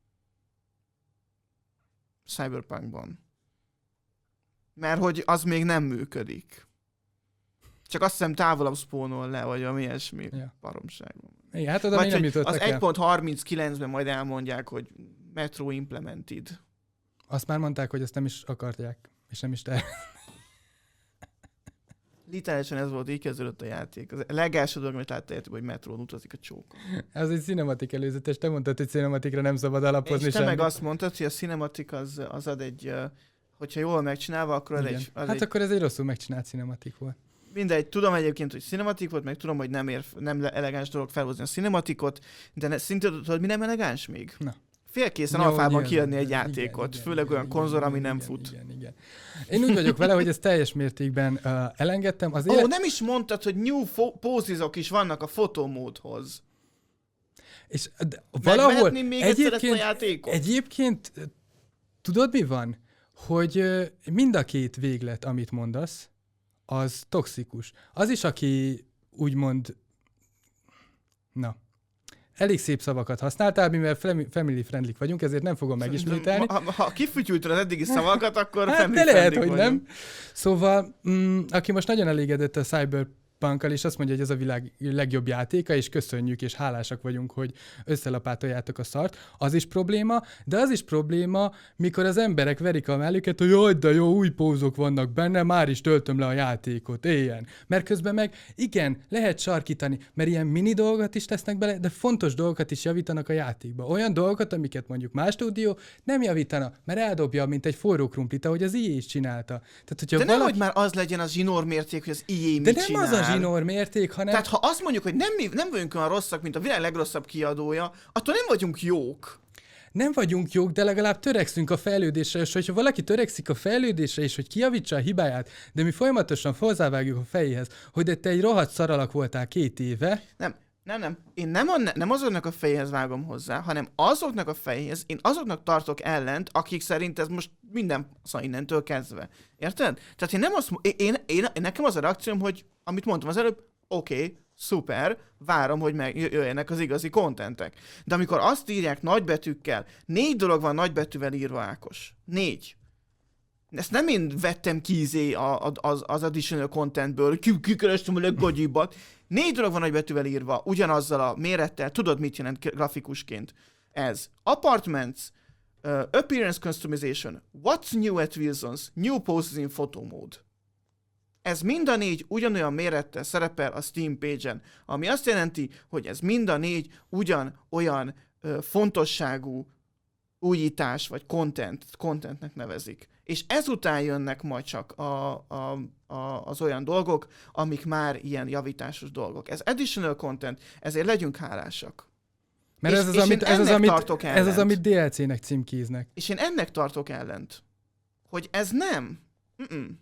[SPEAKER 2] Cyberpunkban. Mert hogy az még nem működik. Csak azt hiszem távolabb spawnol le, vagy valami ilyesmi
[SPEAKER 1] Ja.
[SPEAKER 2] baromság.
[SPEAKER 1] Igen, hát oda
[SPEAKER 2] Vagy
[SPEAKER 1] még nem
[SPEAKER 2] hogy az
[SPEAKER 1] jutottak el.
[SPEAKER 2] egy pont harminckilencben majd elmondják, hogy Metro implemented.
[SPEAKER 1] Azt már mondták, hogy ezt nem is akarják, és nem is te.
[SPEAKER 2] Literálisan ez volt, így kezdődött a játék. Az legelső dolog, amit látta hogy Metrón utazik a csókon.
[SPEAKER 1] Ez egy cinematik előzetes, te mondtad, hogy cinematikra nem szabad alapozni
[SPEAKER 2] És te
[SPEAKER 1] semmit.
[SPEAKER 2] meg azt mondtad, hogy a cinematik az, az ad egy, uh, hogyha jól megcsinálva, akkor ad
[SPEAKER 1] Igen.
[SPEAKER 2] egy... Az
[SPEAKER 1] Hát
[SPEAKER 2] egy
[SPEAKER 1] akkor ez egy rosszul megcsinált cinematik volt.
[SPEAKER 2] mindegy, tudom egyébként, hogy cinematik volt, meg tudom, hogy nem, ér, nem elegáns dolog felhozni a cinematikot, de ne, szintén tudod, mi nem elegáns még?
[SPEAKER 1] Na.
[SPEAKER 2] Félkészen
[SPEAKER 1] Jó,
[SPEAKER 2] alfában
[SPEAKER 1] nyilván,
[SPEAKER 2] kiadni egy
[SPEAKER 1] igen,
[SPEAKER 2] játékot,
[SPEAKER 1] igen,
[SPEAKER 2] főleg
[SPEAKER 1] igen,
[SPEAKER 2] olyan
[SPEAKER 1] igen,
[SPEAKER 2] konzol,
[SPEAKER 1] igen,
[SPEAKER 2] ami nem
[SPEAKER 1] igen,
[SPEAKER 2] fut.
[SPEAKER 1] Igen, igen. Én úgy vagyok vele, hogy ezt teljes mértékben uh, elengedtem. Az
[SPEAKER 2] Ó,
[SPEAKER 1] élet...
[SPEAKER 2] oh, nem is mondtad, hogy new fo- pózizok is vannak a fotomódhoz.
[SPEAKER 1] És de, valahol
[SPEAKER 2] Megvehetném még egyszer ezt a
[SPEAKER 1] egyébként,
[SPEAKER 2] játékot?
[SPEAKER 1] egyébként tudod mi van? Hogy uh, mind a két véglet, amit mondasz, az toxikus. Az is, aki úgymond, na, elég szép szavakat használtál, mivel family friendly vagyunk, ezért nem fogom megismételni.
[SPEAKER 2] Ha, ha kifütyülted az eddigi szavakat, akkor
[SPEAKER 1] Hát
[SPEAKER 2] family
[SPEAKER 1] de lehet,
[SPEAKER 2] friendly
[SPEAKER 1] hogy
[SPEAKER 2] vagyunk.
[SPEAKER 1] nem. Szóval, mm, aki most nagyon elégedett a Cyberpunkkal, és azt mondja, hogy ez a világ legjobb játéka, és köszönjük, és hálásak vagyunk, hogy összelapátoljátok a szart, az is probléma, de az is probléma, mikor az emberek verik a mellüket, hogy jaj, de jó, új pózok vannak benne, már is töltöm le a játékot, éljen. Mert közben meg, igen, lehet sarkítani, mert ilyen mini dolgokat is tesznek bele, de fontos dolgokat is javítanak a játékba. Olyan dolgokat, amiket mondjuk más stúdió nem javítana, mert eldobja, mint egy forró krumplit, ahogy az i á is csinálta. Tehát, hogyha
[SPEAKER 2] De
[SPEAKER 1] valaki...
[SPEAKER 2] nem, hogy már az legyen az zsinór mérték, hogy az i á
[SPEAKER 1] De
[SPEAKER 2] mit
[SPEAKER 1] nem
[SPEAKER 2] csinál.
[SPEAKER 1] az a zsinór mérték, hanem...
[SPEAKER 2] Tehát ha azt mondjuk, hogy nem, mi, nem vagyunk olyan rosszak, mint a világ legrosszabb kiadója, attól nem vagyunk jók.
[SPEAKER 1] Nem vagyunk jók, de legalább törekszünk a fejlődésre, és hogyha valaki törekszik a fejlődésre, és hogy kijavítsa a hibáját, de mi folyamatosan hozzávágjuk a fejéhez, hogy de te egy rohadt szaralak voltál két éve.
[SPEAKER 2] Nem, nem, nem. Én nem, a, nem azoknak a fejéhez vágom hozzá, hanem azoknak a fejéhez, én azoknak tartok ellent, akik szerint ez most minden szóval innentől kezdve. Érted? Tehát én nem azt én, én, én, nekem az a reakcióm, hogy amit mondtam az előbb, oké, okay, szuper, várom, hogy megjöjjenek az igazi kontentek. De amikor azt írják nagybetűkkel, négy dolog van nagybetűvel írva, Ákos. Négy. Ezt nem én vettem ki izé a, a, az, az additional contentből, kikerestem a leggagyibbat. Négy dolog van nagybetűvel írva, ugyanazzal a mérettel, tudod mit jelent grafikusként. Ez. Apartments, uh, appearance customization, what's new at Wilson's, new poses in photo mode. Ez mind a négy ugyanolyan mérettel szerepel a Steam page-en, ami azt jelenti, hogy ez mind a négy ugyanolyan uh, fontosságú újítás, vagy content, contentnek nevezik. És ezután jönnek majd csak a, a, a, az olyan dolgok, amik már ilyen javításos dolgok. Ez additional content, ezért legyünk hálásak.
[SPEAKER 1] Mert
[SPEAKER 2] és,
[SPEAKER 1] ez az,
[SPEAKER 2] és
[SPEAKER 1] amit,
[SPEAKER 2] én
[SPEAKER 1] ez, az,
[SPEAKER 2] ennek
[SPEAKER 1] amit,
[SPEAKER 2] tartok
[SPEAKER 1] ez az,
[SPEAKER 2] ellent.
[SPEAKER 1] amit dé el cé-nek címkéznek.
[SPEAKER 2] És én ennek tartok ellent. Hogy ez nem. Mm-mm.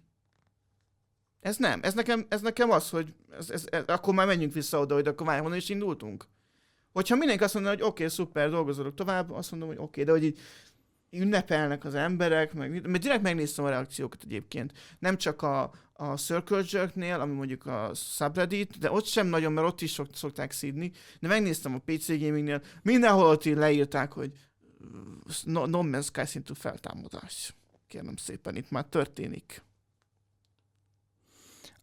[SPEAKER 2] Ez nem. Ez nekem, ez nekem az, hogy ez, ez, ez, akkor már menjünk vissza oda, hogy akkor már honnan is indultunk. Hogyha mindenki azt mondaná, hogy oké, okay, szuper, dolgozolok tovább, azt mondom, hogy oké, okay, de hogy így ünnepelnek az emberek, meg, mert direkt megnéztem a reakciókat egyébként. Nem csak a, a Circle Jerknél, ami mondjuk a subreddit, de ott sem nagyon, mert ott is szok, szokták szídni, de megnéztem a pé cé Gamingnél, mindenhol ott így leírták, hogy No, no Man's Sky szintű feltámadás. Kérem szépen, itt már történik.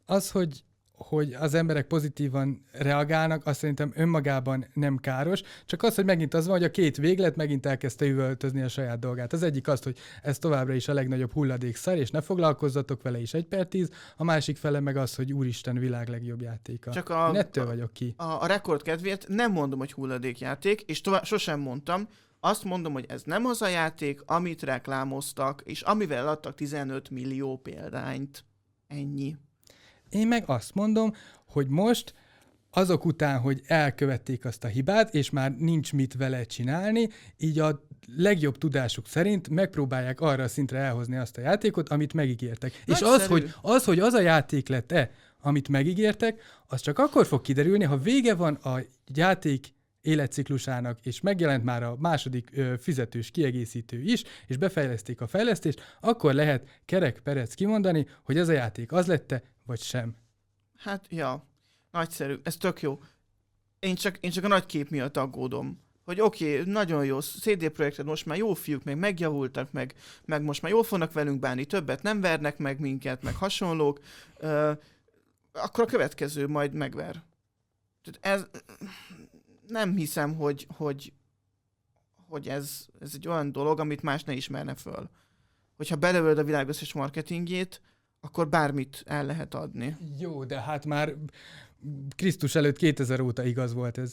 [SPEAKER 1] az, hogy hogy az emberek pozitívan reagálnak, azt szerintem önmagában nem káros, csak az, hogy megint az van, hogy a két véglet megint elkezdte üvöltözni a saját dolgát. Az egyik az, hogy ez továbbra is a legnagyobb hulladék szar, és ne foglalkozzatok vele is egy per tíz, a másik fele meg az, hogy úristen, világ legjobb játéka.
[SPEAKER 2] Csak a,
[SPEAKER 1] Én ettől vagyok ki.
[SPEAKER 2] A, a rekord kedvéért nem mondom, hogy hulladékjáték, és tovább, sosem mondtam, azt mondom, hogy ez nem az a játék, amit reklámoztak, és amivel adtak tizenöt millió példányt. Ennyi.
[SPEAKER 1] Én meg azt mondom, hogy most azok után, hogy elkövették azt a hibát, és már nincs mit vele csinálni, így a legjobb tudásuk szerint megpróbálják arra a szintre elhozni azt a játékot, amit megígértek. Nagyszerű. És az hogy, az, hogy az a játék lett-e, amit megígértek, az csak akkor fog kiderülni, ha vége van a játék életciklusának, és megjelent már a második ö, fizetős kiegészítő is, és befejleszték a fejlesztést, akkor lehet kerek perec kimondani, hogy ez a játék az lette, vagy sem.
[SPEAKER 2] Hát, ja, nagyszerű, ez tök jó. Én csak, én csak a nagy kép miatt aggódom, hogy oké, okay, nagyon jó, cé dé Projekted most már jó fiúk, meg megjavultak, meg, meg most már jól fognak velünk bánni, többet nem vernek meg minket, meg hasonlók, uh, akkor a következő majd megver. Tehát ez... Nem hiszem, hogy, hogy, hogy ez, ez egy olyan dolog, amit más ne ismerne föl. Hogyha belőled a világ összes marketingjét, akkor bármit el lehet adni.
[SPEAKER 1] Jó, de hát már Krisztus előtt kétezer óta igaz volt ez.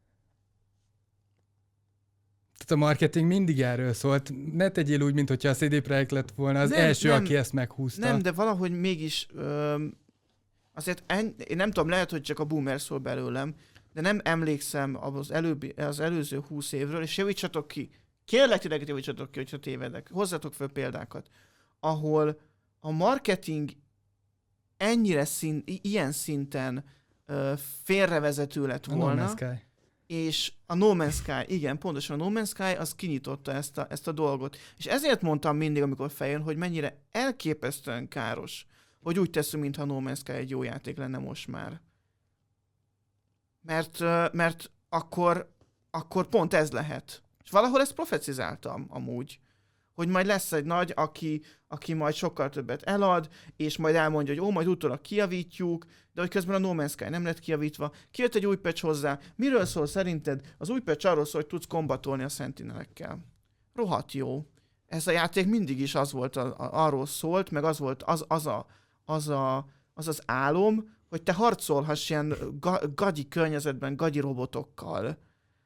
[SPEAKER 1] Tehát a marketing mindig erről szólt. Ne tegyél úgy, mintha a cé dé Projekt lett volna az nem, első, nem, aki ezt meghúzta.
[SPEAKER 2] Nem, de valahogy mégis öm, azért en, én nem tudom, lehet, hogy csak a boomer szól belőlem, de nem emlékszem az, előbbi, az előző húsz évről, és javítsatok ki. Kérlek tényleg, javítsatok ki, hogyha tévedek. Hozzatok fel példákat, ahol a marketing ennyire szín, ilyen szinten uh, félrevezető lett volna.
[SPEAKER 1] A No Man's Sky.
[SPEAKER 2] És a No Man's Sky, igen, pontosan a No Man's Sky, az kinyitotta ezt a, ezt a dolgot. És ezért mondtam mindig, amikor feljön, hogy mennyire elképesztően káros, hogy úgy teszünk, mintha a No Man's Sky egy jó játék lenne most már. Mert, mert akkor, akkor pont ez lehet. És valahol ezt profetizáltam amúgy, hogy majd lesz egy nagy, aki, aki majd sokkal többet elad, és majd elmondja, hogy ó, majd utólag kijavítjuk, de hogy közben a No Man's Sky nem lett kijavítva. Kijött egy új patch hozzá. Miről szól szerinted? Az új patch arról szól, hogy tudsz kombatolni a Sentinelekkel. Rohadt jó. Ez a játék mindig is az volt, a, a, arról szólt, meg az volt az, az, a, az, a, az az álom, hogy te harcolhass ilyen ga- gagyi környezetben, gagyi robotokkal.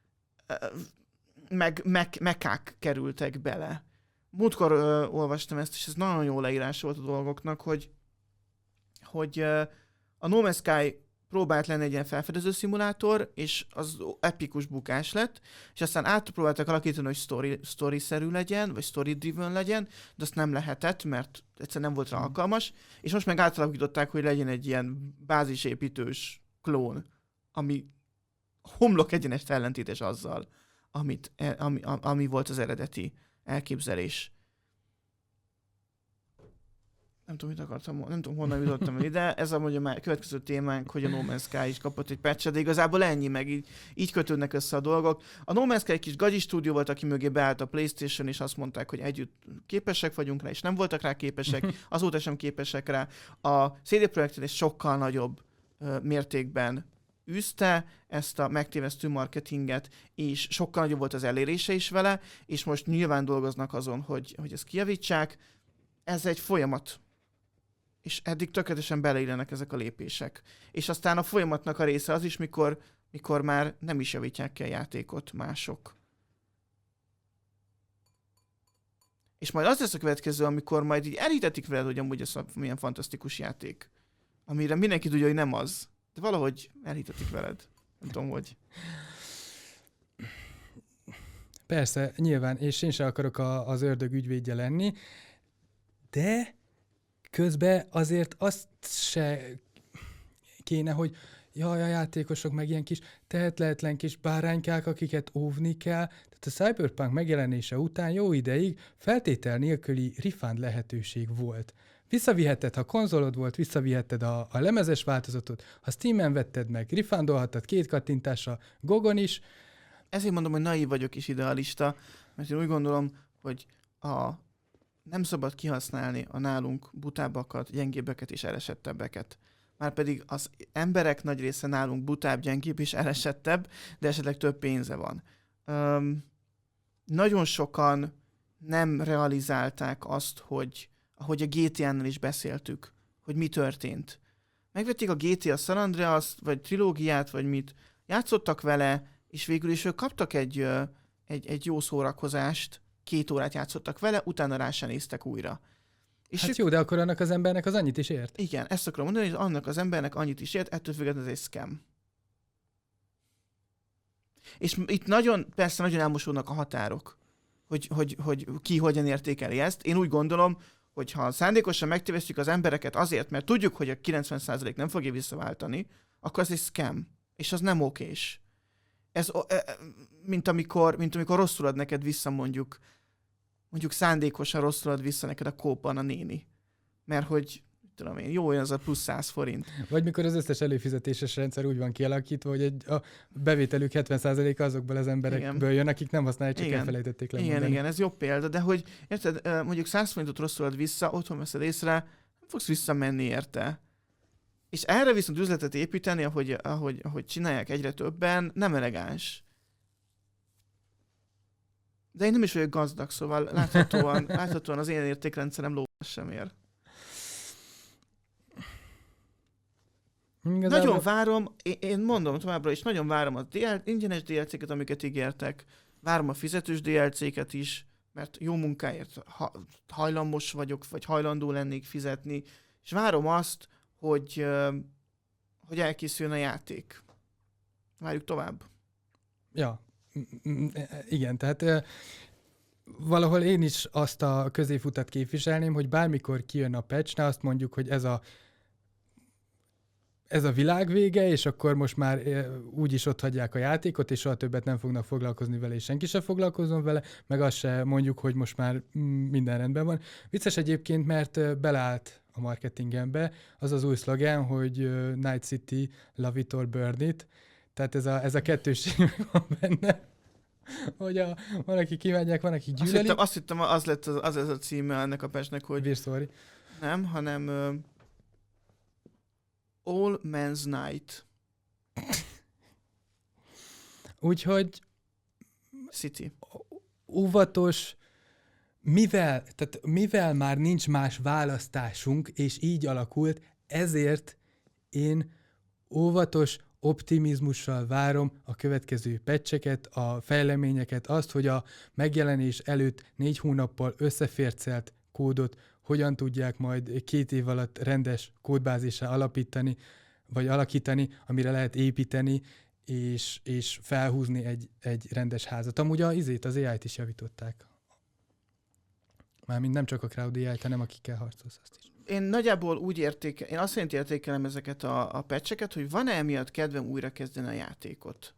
[SPEAKER 2] Meg, meg mekák kerültek bele. Múltkor ö, olvastam ezt, és ez nagyon jó leírás volt a dolgoknak, hogy, hogy ö, a No Man's Sky próbált lenni egy ilyen felfedező szimulátor, és az epikus bukás lett, és aztán átpróbáltak alakítani, hogy story, story-szerű legyen, vagy story-driven legyen, de azt nem lehetett, mert egyszerűen nem volt rá alkalmas, és most meg átalakították, hogy legyen egy ilyen bázisépítős klón, ami homlok egyenest ellentétes azzal, amit, ami, ami volt az eredeti elképzelés. Nem tudom, mit akartam, nem tudom, honnan jutottam el ide. Ez a mondja már következő témánk, hogy a No Man's Sky is kapott egy patchet, de igazából ennyi, meg így, így kötődnek össze a dolgok. A No Man's Sky egy kis gagyi stúdió volt, aki mögé beállt a PlayStation, és azt mondták, hogy együtt képesek vagyunk rá, és nem voltak rá képesek, azóta sem képesek rá. A cé dé Projekted egy sokkal nagyobb uh, mértékben űzte ezt a megtévesztő marketinget, és sokkal nagyobb volt az elérése is vele, és most nyilván dolgoznak azon, hogy, hogy ezt kijavítsák. Ez egy folyamat. És eddig tökéletesen beleillenek ezek a lépések. És aztán a folyamatnak a része az is, mikor, mikor már nem is javítják ki a játékot mások. És majd az lesz a következő, amikor majd így elhitetik veled, hogy amúgy ez milyen fantasztikus játék. Amire mindenki tudja, hogy nem az. De valahogy elhitetik veled. Nem tudom, hogy...
[SPEAKER 1] Persze, nyilván, és én sem akarok a, az ördög ügyvédje lenni, de közben azért azt se kéne, hogy jaj, a játékosok meg ilyen kis tehetletlen kis báránykák, akiket óvni kell. Tehát a Cyberpunk megjelenése után jó ideig feltétel nélküli refund lehetőség volt. Visszavihetted, ha konzolod volt, visszavihetted a, a lemezes változatot, ha Steamen vetted meg, refundolhattad két kattintásra, Gogon is.
[SPEAKER 2] Ezért mondom, hogy naív vagyok és idealista, mert én úgy gondolom, hogy a nem szabad kihasználni a nálunk butábbakat, gyengébbeket és elesettebbeket. Márpedig az emberek nagy része nálunk butább, gyengébb és elesettebb, de esetleg több pénze van. Um, nagyon sokan nem realizálták azt, hogy ahogy a gé té á-nál is beszéltük, hogy mi történt. Megvették a gé té á San Andreas, vagy trilógiát, vagy mit, játszottak vele, és végül is ők kaptak egy, egy, egy jó szórakozást, két órát játszottak vele, utána rá se néztek újra. És
[SPEAKER 1] Hát
[SPEAKER 2] ők,
[SPEAKER 1] jó, de akkor annak az embernek az annyit is ért.
[SPEAKER 2] igen, ezt akarom mondani, hogy annak az embernek annyit is ért, ettől függetlenül ez egy scam. És itt nagyon, persze nagyon elmosódnak a határok, hogy, hogy, hogy ki hogyan értékeli ezt. Én úgy gondolom, hogy ha szándékosan megtévesztjük az embereket azért, mert tudjuk, hogy a kilencven százalék nem fogja visszaváltani, akkor ez egy scam, és az nem okés. Ez, mint amikor, mint amikor rosszul ad neked vissza mondjuk, mondjuk szándékosan rosszul ad vissza neked a kóban a néni. Mert hogy, tudom én, jó, olyan az a plusz száz forint.
[SPEAKER 1] Vagy mikor az összes előfizetéses rendszer úgy van kialakítva, hogy egy, a bevételük hetven százaléka azokból az emberekből igen. jön, akik nem használják, csak igen. elfelejtették lemondani.
[SPEAKER 2] Igen, igen, ez jobb példa, de hogy érted, mondjuk száz forintot rosszul ad vissza, otthon veszed észre, nem fogsz visszamenni érte. És erre viszont üzletet építeni, ahogy, ahogy, ahogy csinálják egyre többen, nem elegáns. De én nem is vagyok gazdag, szóval láthatóan, láthatóan az én értékrendszerem lóvas sem ér. Igazából... Nagyon várom, én mondom továbbra is, nagyon várom a dé el, ingyenes dé el cé-ket, amiket ígértek, várom a fizetős dé el cé-ket is, mert jó munkáért ha, hajlamos vagyok, vagy hajlandó lennék fizetni, és várom azt, hogy, hogy elkészüljön a játék. Várjuk tovább.
[SPEAKER 1] Ja, igen, tehát valahol én is azt a középutat képviselném, hogy bármikor kijön a patch, ne azt mondjuk, hogy ez a ez a világ vége, és akkor most már úgyis ott hagyják a játékot, és soha többet nem fognak foglalkozni vele, és senki sem foglalkozom vele, meg azt se mondjuk, hogy most már minden rendben van. Vicces egyébként, mert beleállt a marketingembe az az új szlogen, hogy Night City, Love It or Burn It, tehát ez a, ez a kettőség van benne, hogy a, van, aki kívánják, van, aki gyűlölik.
[SPEAKER 2] Azt hittem, azt hittem az lett az, az ez a címe ennek a patchnek, hogy...
[SPEAKER 1] We're sorry.
[SPEAKER 2] Nem, hanem... Uh... All Man's Night.
[SPEAKER 1] Úgyhogy
[SPEAKER 2] City.
[SPEAKER 1] Óvatos, mivel, tehát mivel már nincs más választásunk, és így alakult, ezért én óvatos optimizmussal várom a következő patcheket, a fejleményeket, azt, hogy a megjelenés előtt négy hónappal összefércelt kódot hogyan tudják majd két év alatt rendes kódbázissá alapítani, vagy alakítani, amire lehet építeni, és, és felhúzni egy, egy rendes házat. Amúgy a izét, az á í-t is javították. Mármint nem csak a crowd á í-t, hanem akikkel harcolsz azt is.
[SPEAKER 2] Én nagyjából úgy értékelem, én azt szerint értékelem ezeket a, a patcheket, hogy van-e emiatt kedvem újra kezdeni a játékot.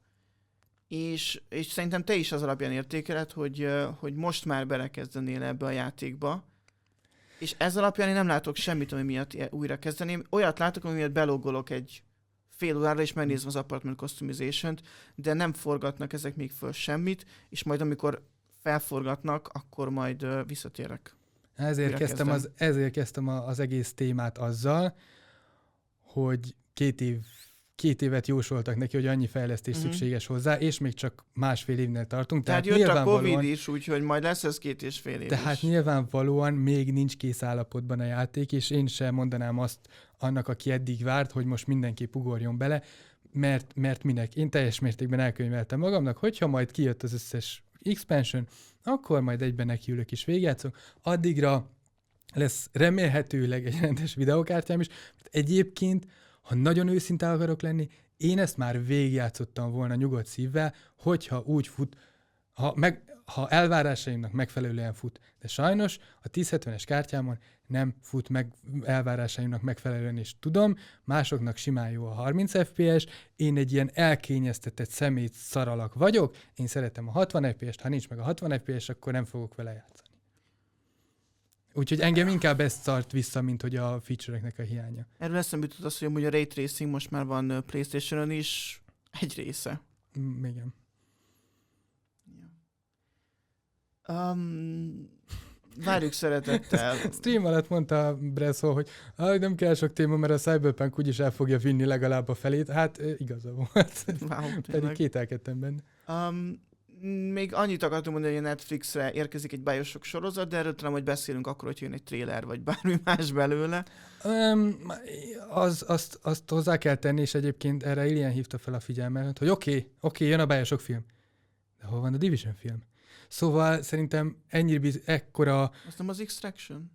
[SPEAKER 2] És, és szerintem te is az alapján értékeled, hogy, hogy most már belekezdenél ebbe a játékba. És ez alapján én nem látok semmit, ami miatt újra kezdeném. Olyat látok, ami miatt belogolok egy fél órára, és megnézem az apartment customization-t, de nem forgatnak ezek még föl semmit, és majd amikor felforgatnak, akkor majd uh, visszatérek.
[SPEAKER 1] Ezért kezdtem, az, ezért kezdtem az egész témát azzal, hogy két év Két évet jósoltak neki, hogy annyi fejlesztés uh-huh. szükséges hozzá, és még csak másfél évnél tartunk.
[SPEAKER 2] Tehát, tehát jött a Covid is, úgyhogy majd lesz ez két és fél év
[SPEAKER 1] Tehát
[SPEAKER 2] is.
[SPEAKER 1] nyilvánvalóan még nincs kész állapotban a játék, és én sem mondanám azt annak, aki eddig várt, hogy most mindenképp ugorjon bele, mert, mert minek? Én teljes mértékben elkönyveltem magamnak, hogyha majd kijött az összes expansion, akkor majd egyben nekiülök és végigjátszok. Addigra lesz remélhetőleg egy rendes videokártyám is, mert egyébként ha nagyon őszinte akarok lenni, én ezt már végigjátszottam volna nyugodt szívvel, hogyha úgy fut, ha, meg, ha elvárásaimnak megfelelően fut. De sajnos a tíz hetvenes kártyámon nem fut meg elvárásaimnak megfelelően, és tudom, másoknak simán jó a harminc ef pé es, én egy ilyen elkényeztetett szemét szaralak vagyok, én szeretem a hatvan ef pé est, ha nincs meg a hatvan ef pé es, akkor nem fogok vele játszani. Úgyhogy engem inkább ezt tart vissza, mint hogy a feature-eknek a hiánya.
[SPEAKER 2] Erről eszembe jutott az, hogy amúgy a Ray Tracing most már van PlayStation-on is egy része.
[SPEAKER 1] Mm, igen.
[SPEAKER 2] Um, várjuk szeretettel.
[SPEAKER 1] Stream alatt mondta Bresso, hogy ah, nem kell sok téma, mert a Cyberpunk úgyis el fogja vinni legalább a felét. Hát igaza volt.
[SPEAKER 2] Wow,
[SPEAKER 1] Pedig kételkedtem benne.
[SPEAKER 2] Um, még annyit akartam mondani, hogy a Netflixre érkezik egy Bioshock sorozat, de erről talán, hogy beszélünk akkor, hogy jön egy trailer, vagy bármi más belőle.
[SPEAKER 1] Um, az, azt, azt hozzá kell tenni, és egyébként erre Ilian hívta fel a figyelmet, hogy oké, okay, oké, okay, jön a Bioshock film. De hol van a Division film? Szóval szerintem ennyire biz- ekkora...
[SPEAKER 2] Azt nem az Extraction?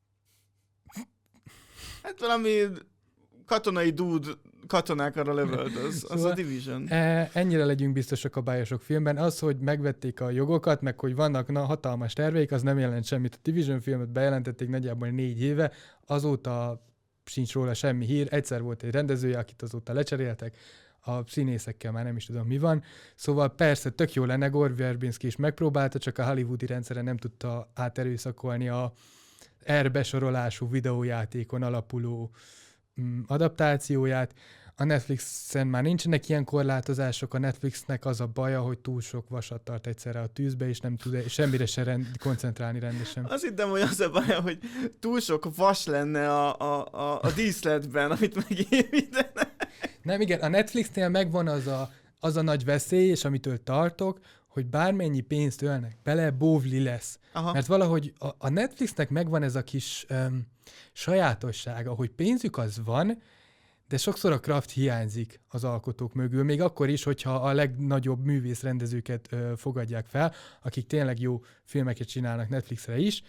[SPEAKER 2] Hát valami katonai dude katonákra lövöldöz. Az szóval a Division.
[SPEAKER 1] E, ennyire legyünk biztosak a Bioshock filmben. Az, hogy megvették a jogokat, meg hogy vannak na, hatalmas terveik, az nem jelent semmit. A Division filmet bejelentették nagyjából négy éve, azóta sincs róla semmi hír. Egyszer volt egy rendezője, akit azóta lecseréltek, a színészekkel már nem is tudom, mi van. Szóval persze tök jó lenne, Gore Verbinski is megpróbálta, csak a hollywoodi rendszere nem tudta áterőszakolni a R besorolású videójátékon alapuló mm, adaptációját. A Netflixen már nincsenek ilyen korlátozások, a Netflixnek az a baja, hogy túl sok vasat tart egyszerre a tűzbe, és nem tud semmire se rend, koncentrálni rendesen.
[SPEAKER 2] Azt hittem, hogy az a baja, hogy túl sok vas lenne a, a, a, a díszletben, amit megépítene.
[SPEAKER 1] Nem, igen, a Netflixnél megvan az a, az a nagy veszély, és amitől tartok, hogy bármennyi pénzt ölnek bele, bóvli lesz. Aha. Mert valahogy a, a Netflixnek megvan ez a kis um, sajátossága, hogy pénzük az van, de sokszor a craft hiányzik az alkotók mögül, még akkor is, hogyha a legnagyobb művészrendezőket ö, fogadják fel, akik tényleg jó filmeket csinálnak Netflixre is,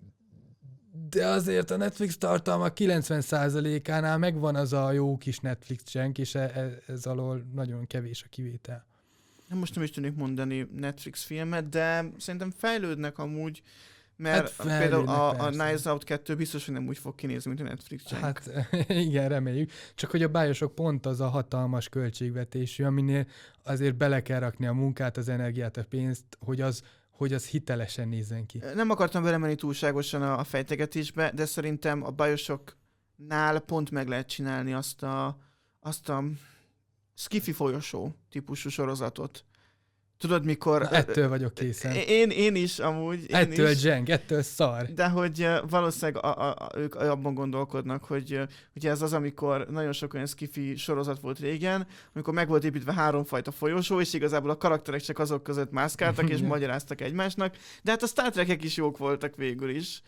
[SPEAKER 1] de azért a Netflix tartalma kilencven százalékánál megvan az a jó kis Netflix csenk, és ez, ez alól nagyon kevés a kivétel.
[SPEAKER 2] Most nem is tudnék mondani Netflix filmet, de szerintem fejlődnek amúgy, mert hát például a, a Knives Out kettő biztos, hogy nem úgy fog kinézni, mint a Netflix csenk.
[SPEAKER 1] Hát igen, reméljük. Csak hogy a Bioshock pont az a hatalmas költségvetésű, aminél azért bele kell rakni a munkát, az energiát, a pénzt, hogy az hogy az hitelesen nézzen ki.
[SPEAKER 2] Nem akartam belemenni túlságosan a, a fejtegetésbe, de szerintem a Bioshocknál pont meg lehet csinálni azt a, azt a Skiffy folyosó típusú sorozatot. Tudod, mikor...
[SPEAKER 1] Na, ettől vagyok készen.
[SPEAKER 2] Én, én is, amúgy. Én
[SPEAKER 1] ettől
[SPEAKER 2] is,
[SPEAKER 1] zseng, ettől szar.
[SPEAKER 2] De hogy valószínűleg a, a, a, ők abban gondolkodnak, hogy ugye ez az, amikor nagyon sok olyan skifi sorozat volt régen, amikor meg volt építve háromfajta folyosó, és igazából a karakterek csak azok között mászkáltak, és magyaráztak egymásnak, de hát a Star Trek-ek is jók voltak végül is.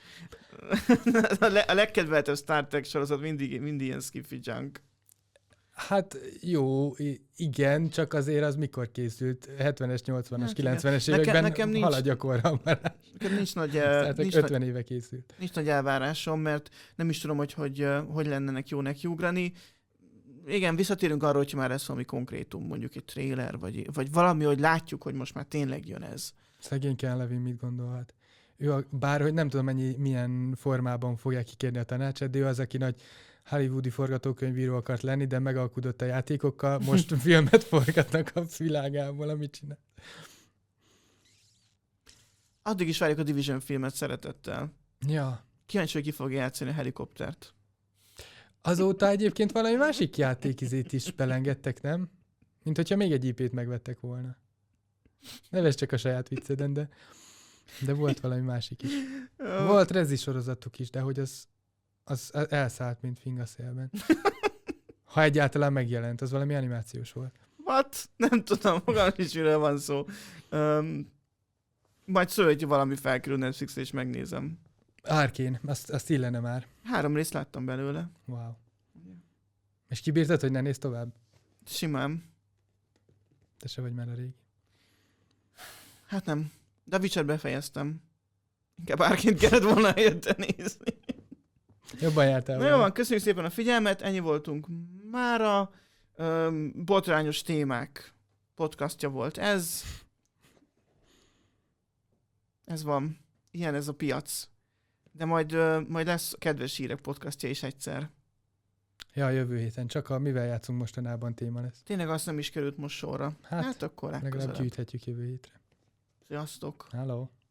[SPEAKER 2] a, le, a legkedveltebb Star Trek sorozat mindig, mindig ilyen skifi junk.
[SPEAKER 1] Hát jó, igen, csak azért az mikor készült? hetvenes, nyolcvanas, hát, kilencvenes
[SPEAKER 2] nekem,
[SPEAKER 1] években
[SPEAKER 2] nekem nincs,
[SPEAKER 1] haladj a korra már.
[SPEAKER 2] Nekem nincs nagy,
[SPEAKER 1] nincs ötven nagy, éve készült.
[SPEAKER 2] Nincs nagy elvárásom, mert nem is tudom, hogy hogy, hogy lenne jó nekiugrani. Igen, visszatérünk arra, hogy már lesz valami konkrétum, mondjuk egy trailer, vagy, vagy valami, hogy látjuk, hogy most már tényleg jön ez.
[SPEAKER 1] Szegény Ken Levin mit gondolhat? Ő a, bárhogy nem tudom, mennyi, milyen formában fogják kikérni a tanácsát, de ő az, aki nagy hollywoodi forgatókönyvíró akart lenni, de megalkudott a játékokkal, most filmet forgatnak a világából, amit csinál.
[SPEAKER 2] Addig is várjuk a Division filmet szeretettel.
[SPEAKER 1] Ja.
[SPEAKER 2] Kíváncsi, hogy ki fogja játszani a helikoptert.
[SPEAKER 1] Azóta egyébként valami másik játékizét is pelengedtek, nem? Mint hogyha még egy í pét megvettek volna. Neves csak a saját vicceden, de, de volt valami másik is. Volt Rezi sorozatuk is, de hogy az az elszállt, mint fingaszélben. Ha egyáltalán megjelent, az valami animációs volt.
[SPEAKER 2] What? Nem tudom, magam is miről van szó. Um, majd szólj, hogy valami felkerül Netflixre, és megnézem.
[SPEAKER 1] Arkane, azt, azt illene már.
[SPEAKER 2] Három részt láttam belőle.
[SPEAKER 1] Wow. Yeah. És kibírtad, hogy ne nézz tovább?
[SPEAKER 2] Simán.
[SPEAKER 1] Te se vagy már a régi.
[SPEAKER 2] Hát nem. De a Witcher befejeztem. Inkább Arkane kellett volna érte nézni.
[SPEAKER 1] Jobban jártál.
[SPEAKER 2] Na jó van, köszönjük szépen a figyelmet, ennyi voltunk mára. Öm, botrányos témák podcastja volt ez. Ez van. Ilyen ez a piac. De majd, ö, majd lesz kedves hírek podcastja is egyszer.
[SPEAKER 1] Ja, jövő héten. Csak a mivel játszunk mostanában téma lesz.
[SPEAKER 2] Tényleg azt nem is került most sorra. Hát, hát akkor
[SPEAKER 1] legalább gyűjthetjük jövő hétre.
[SPEAKER 2] Sziasztok.
[SPEAKER 1] Hello.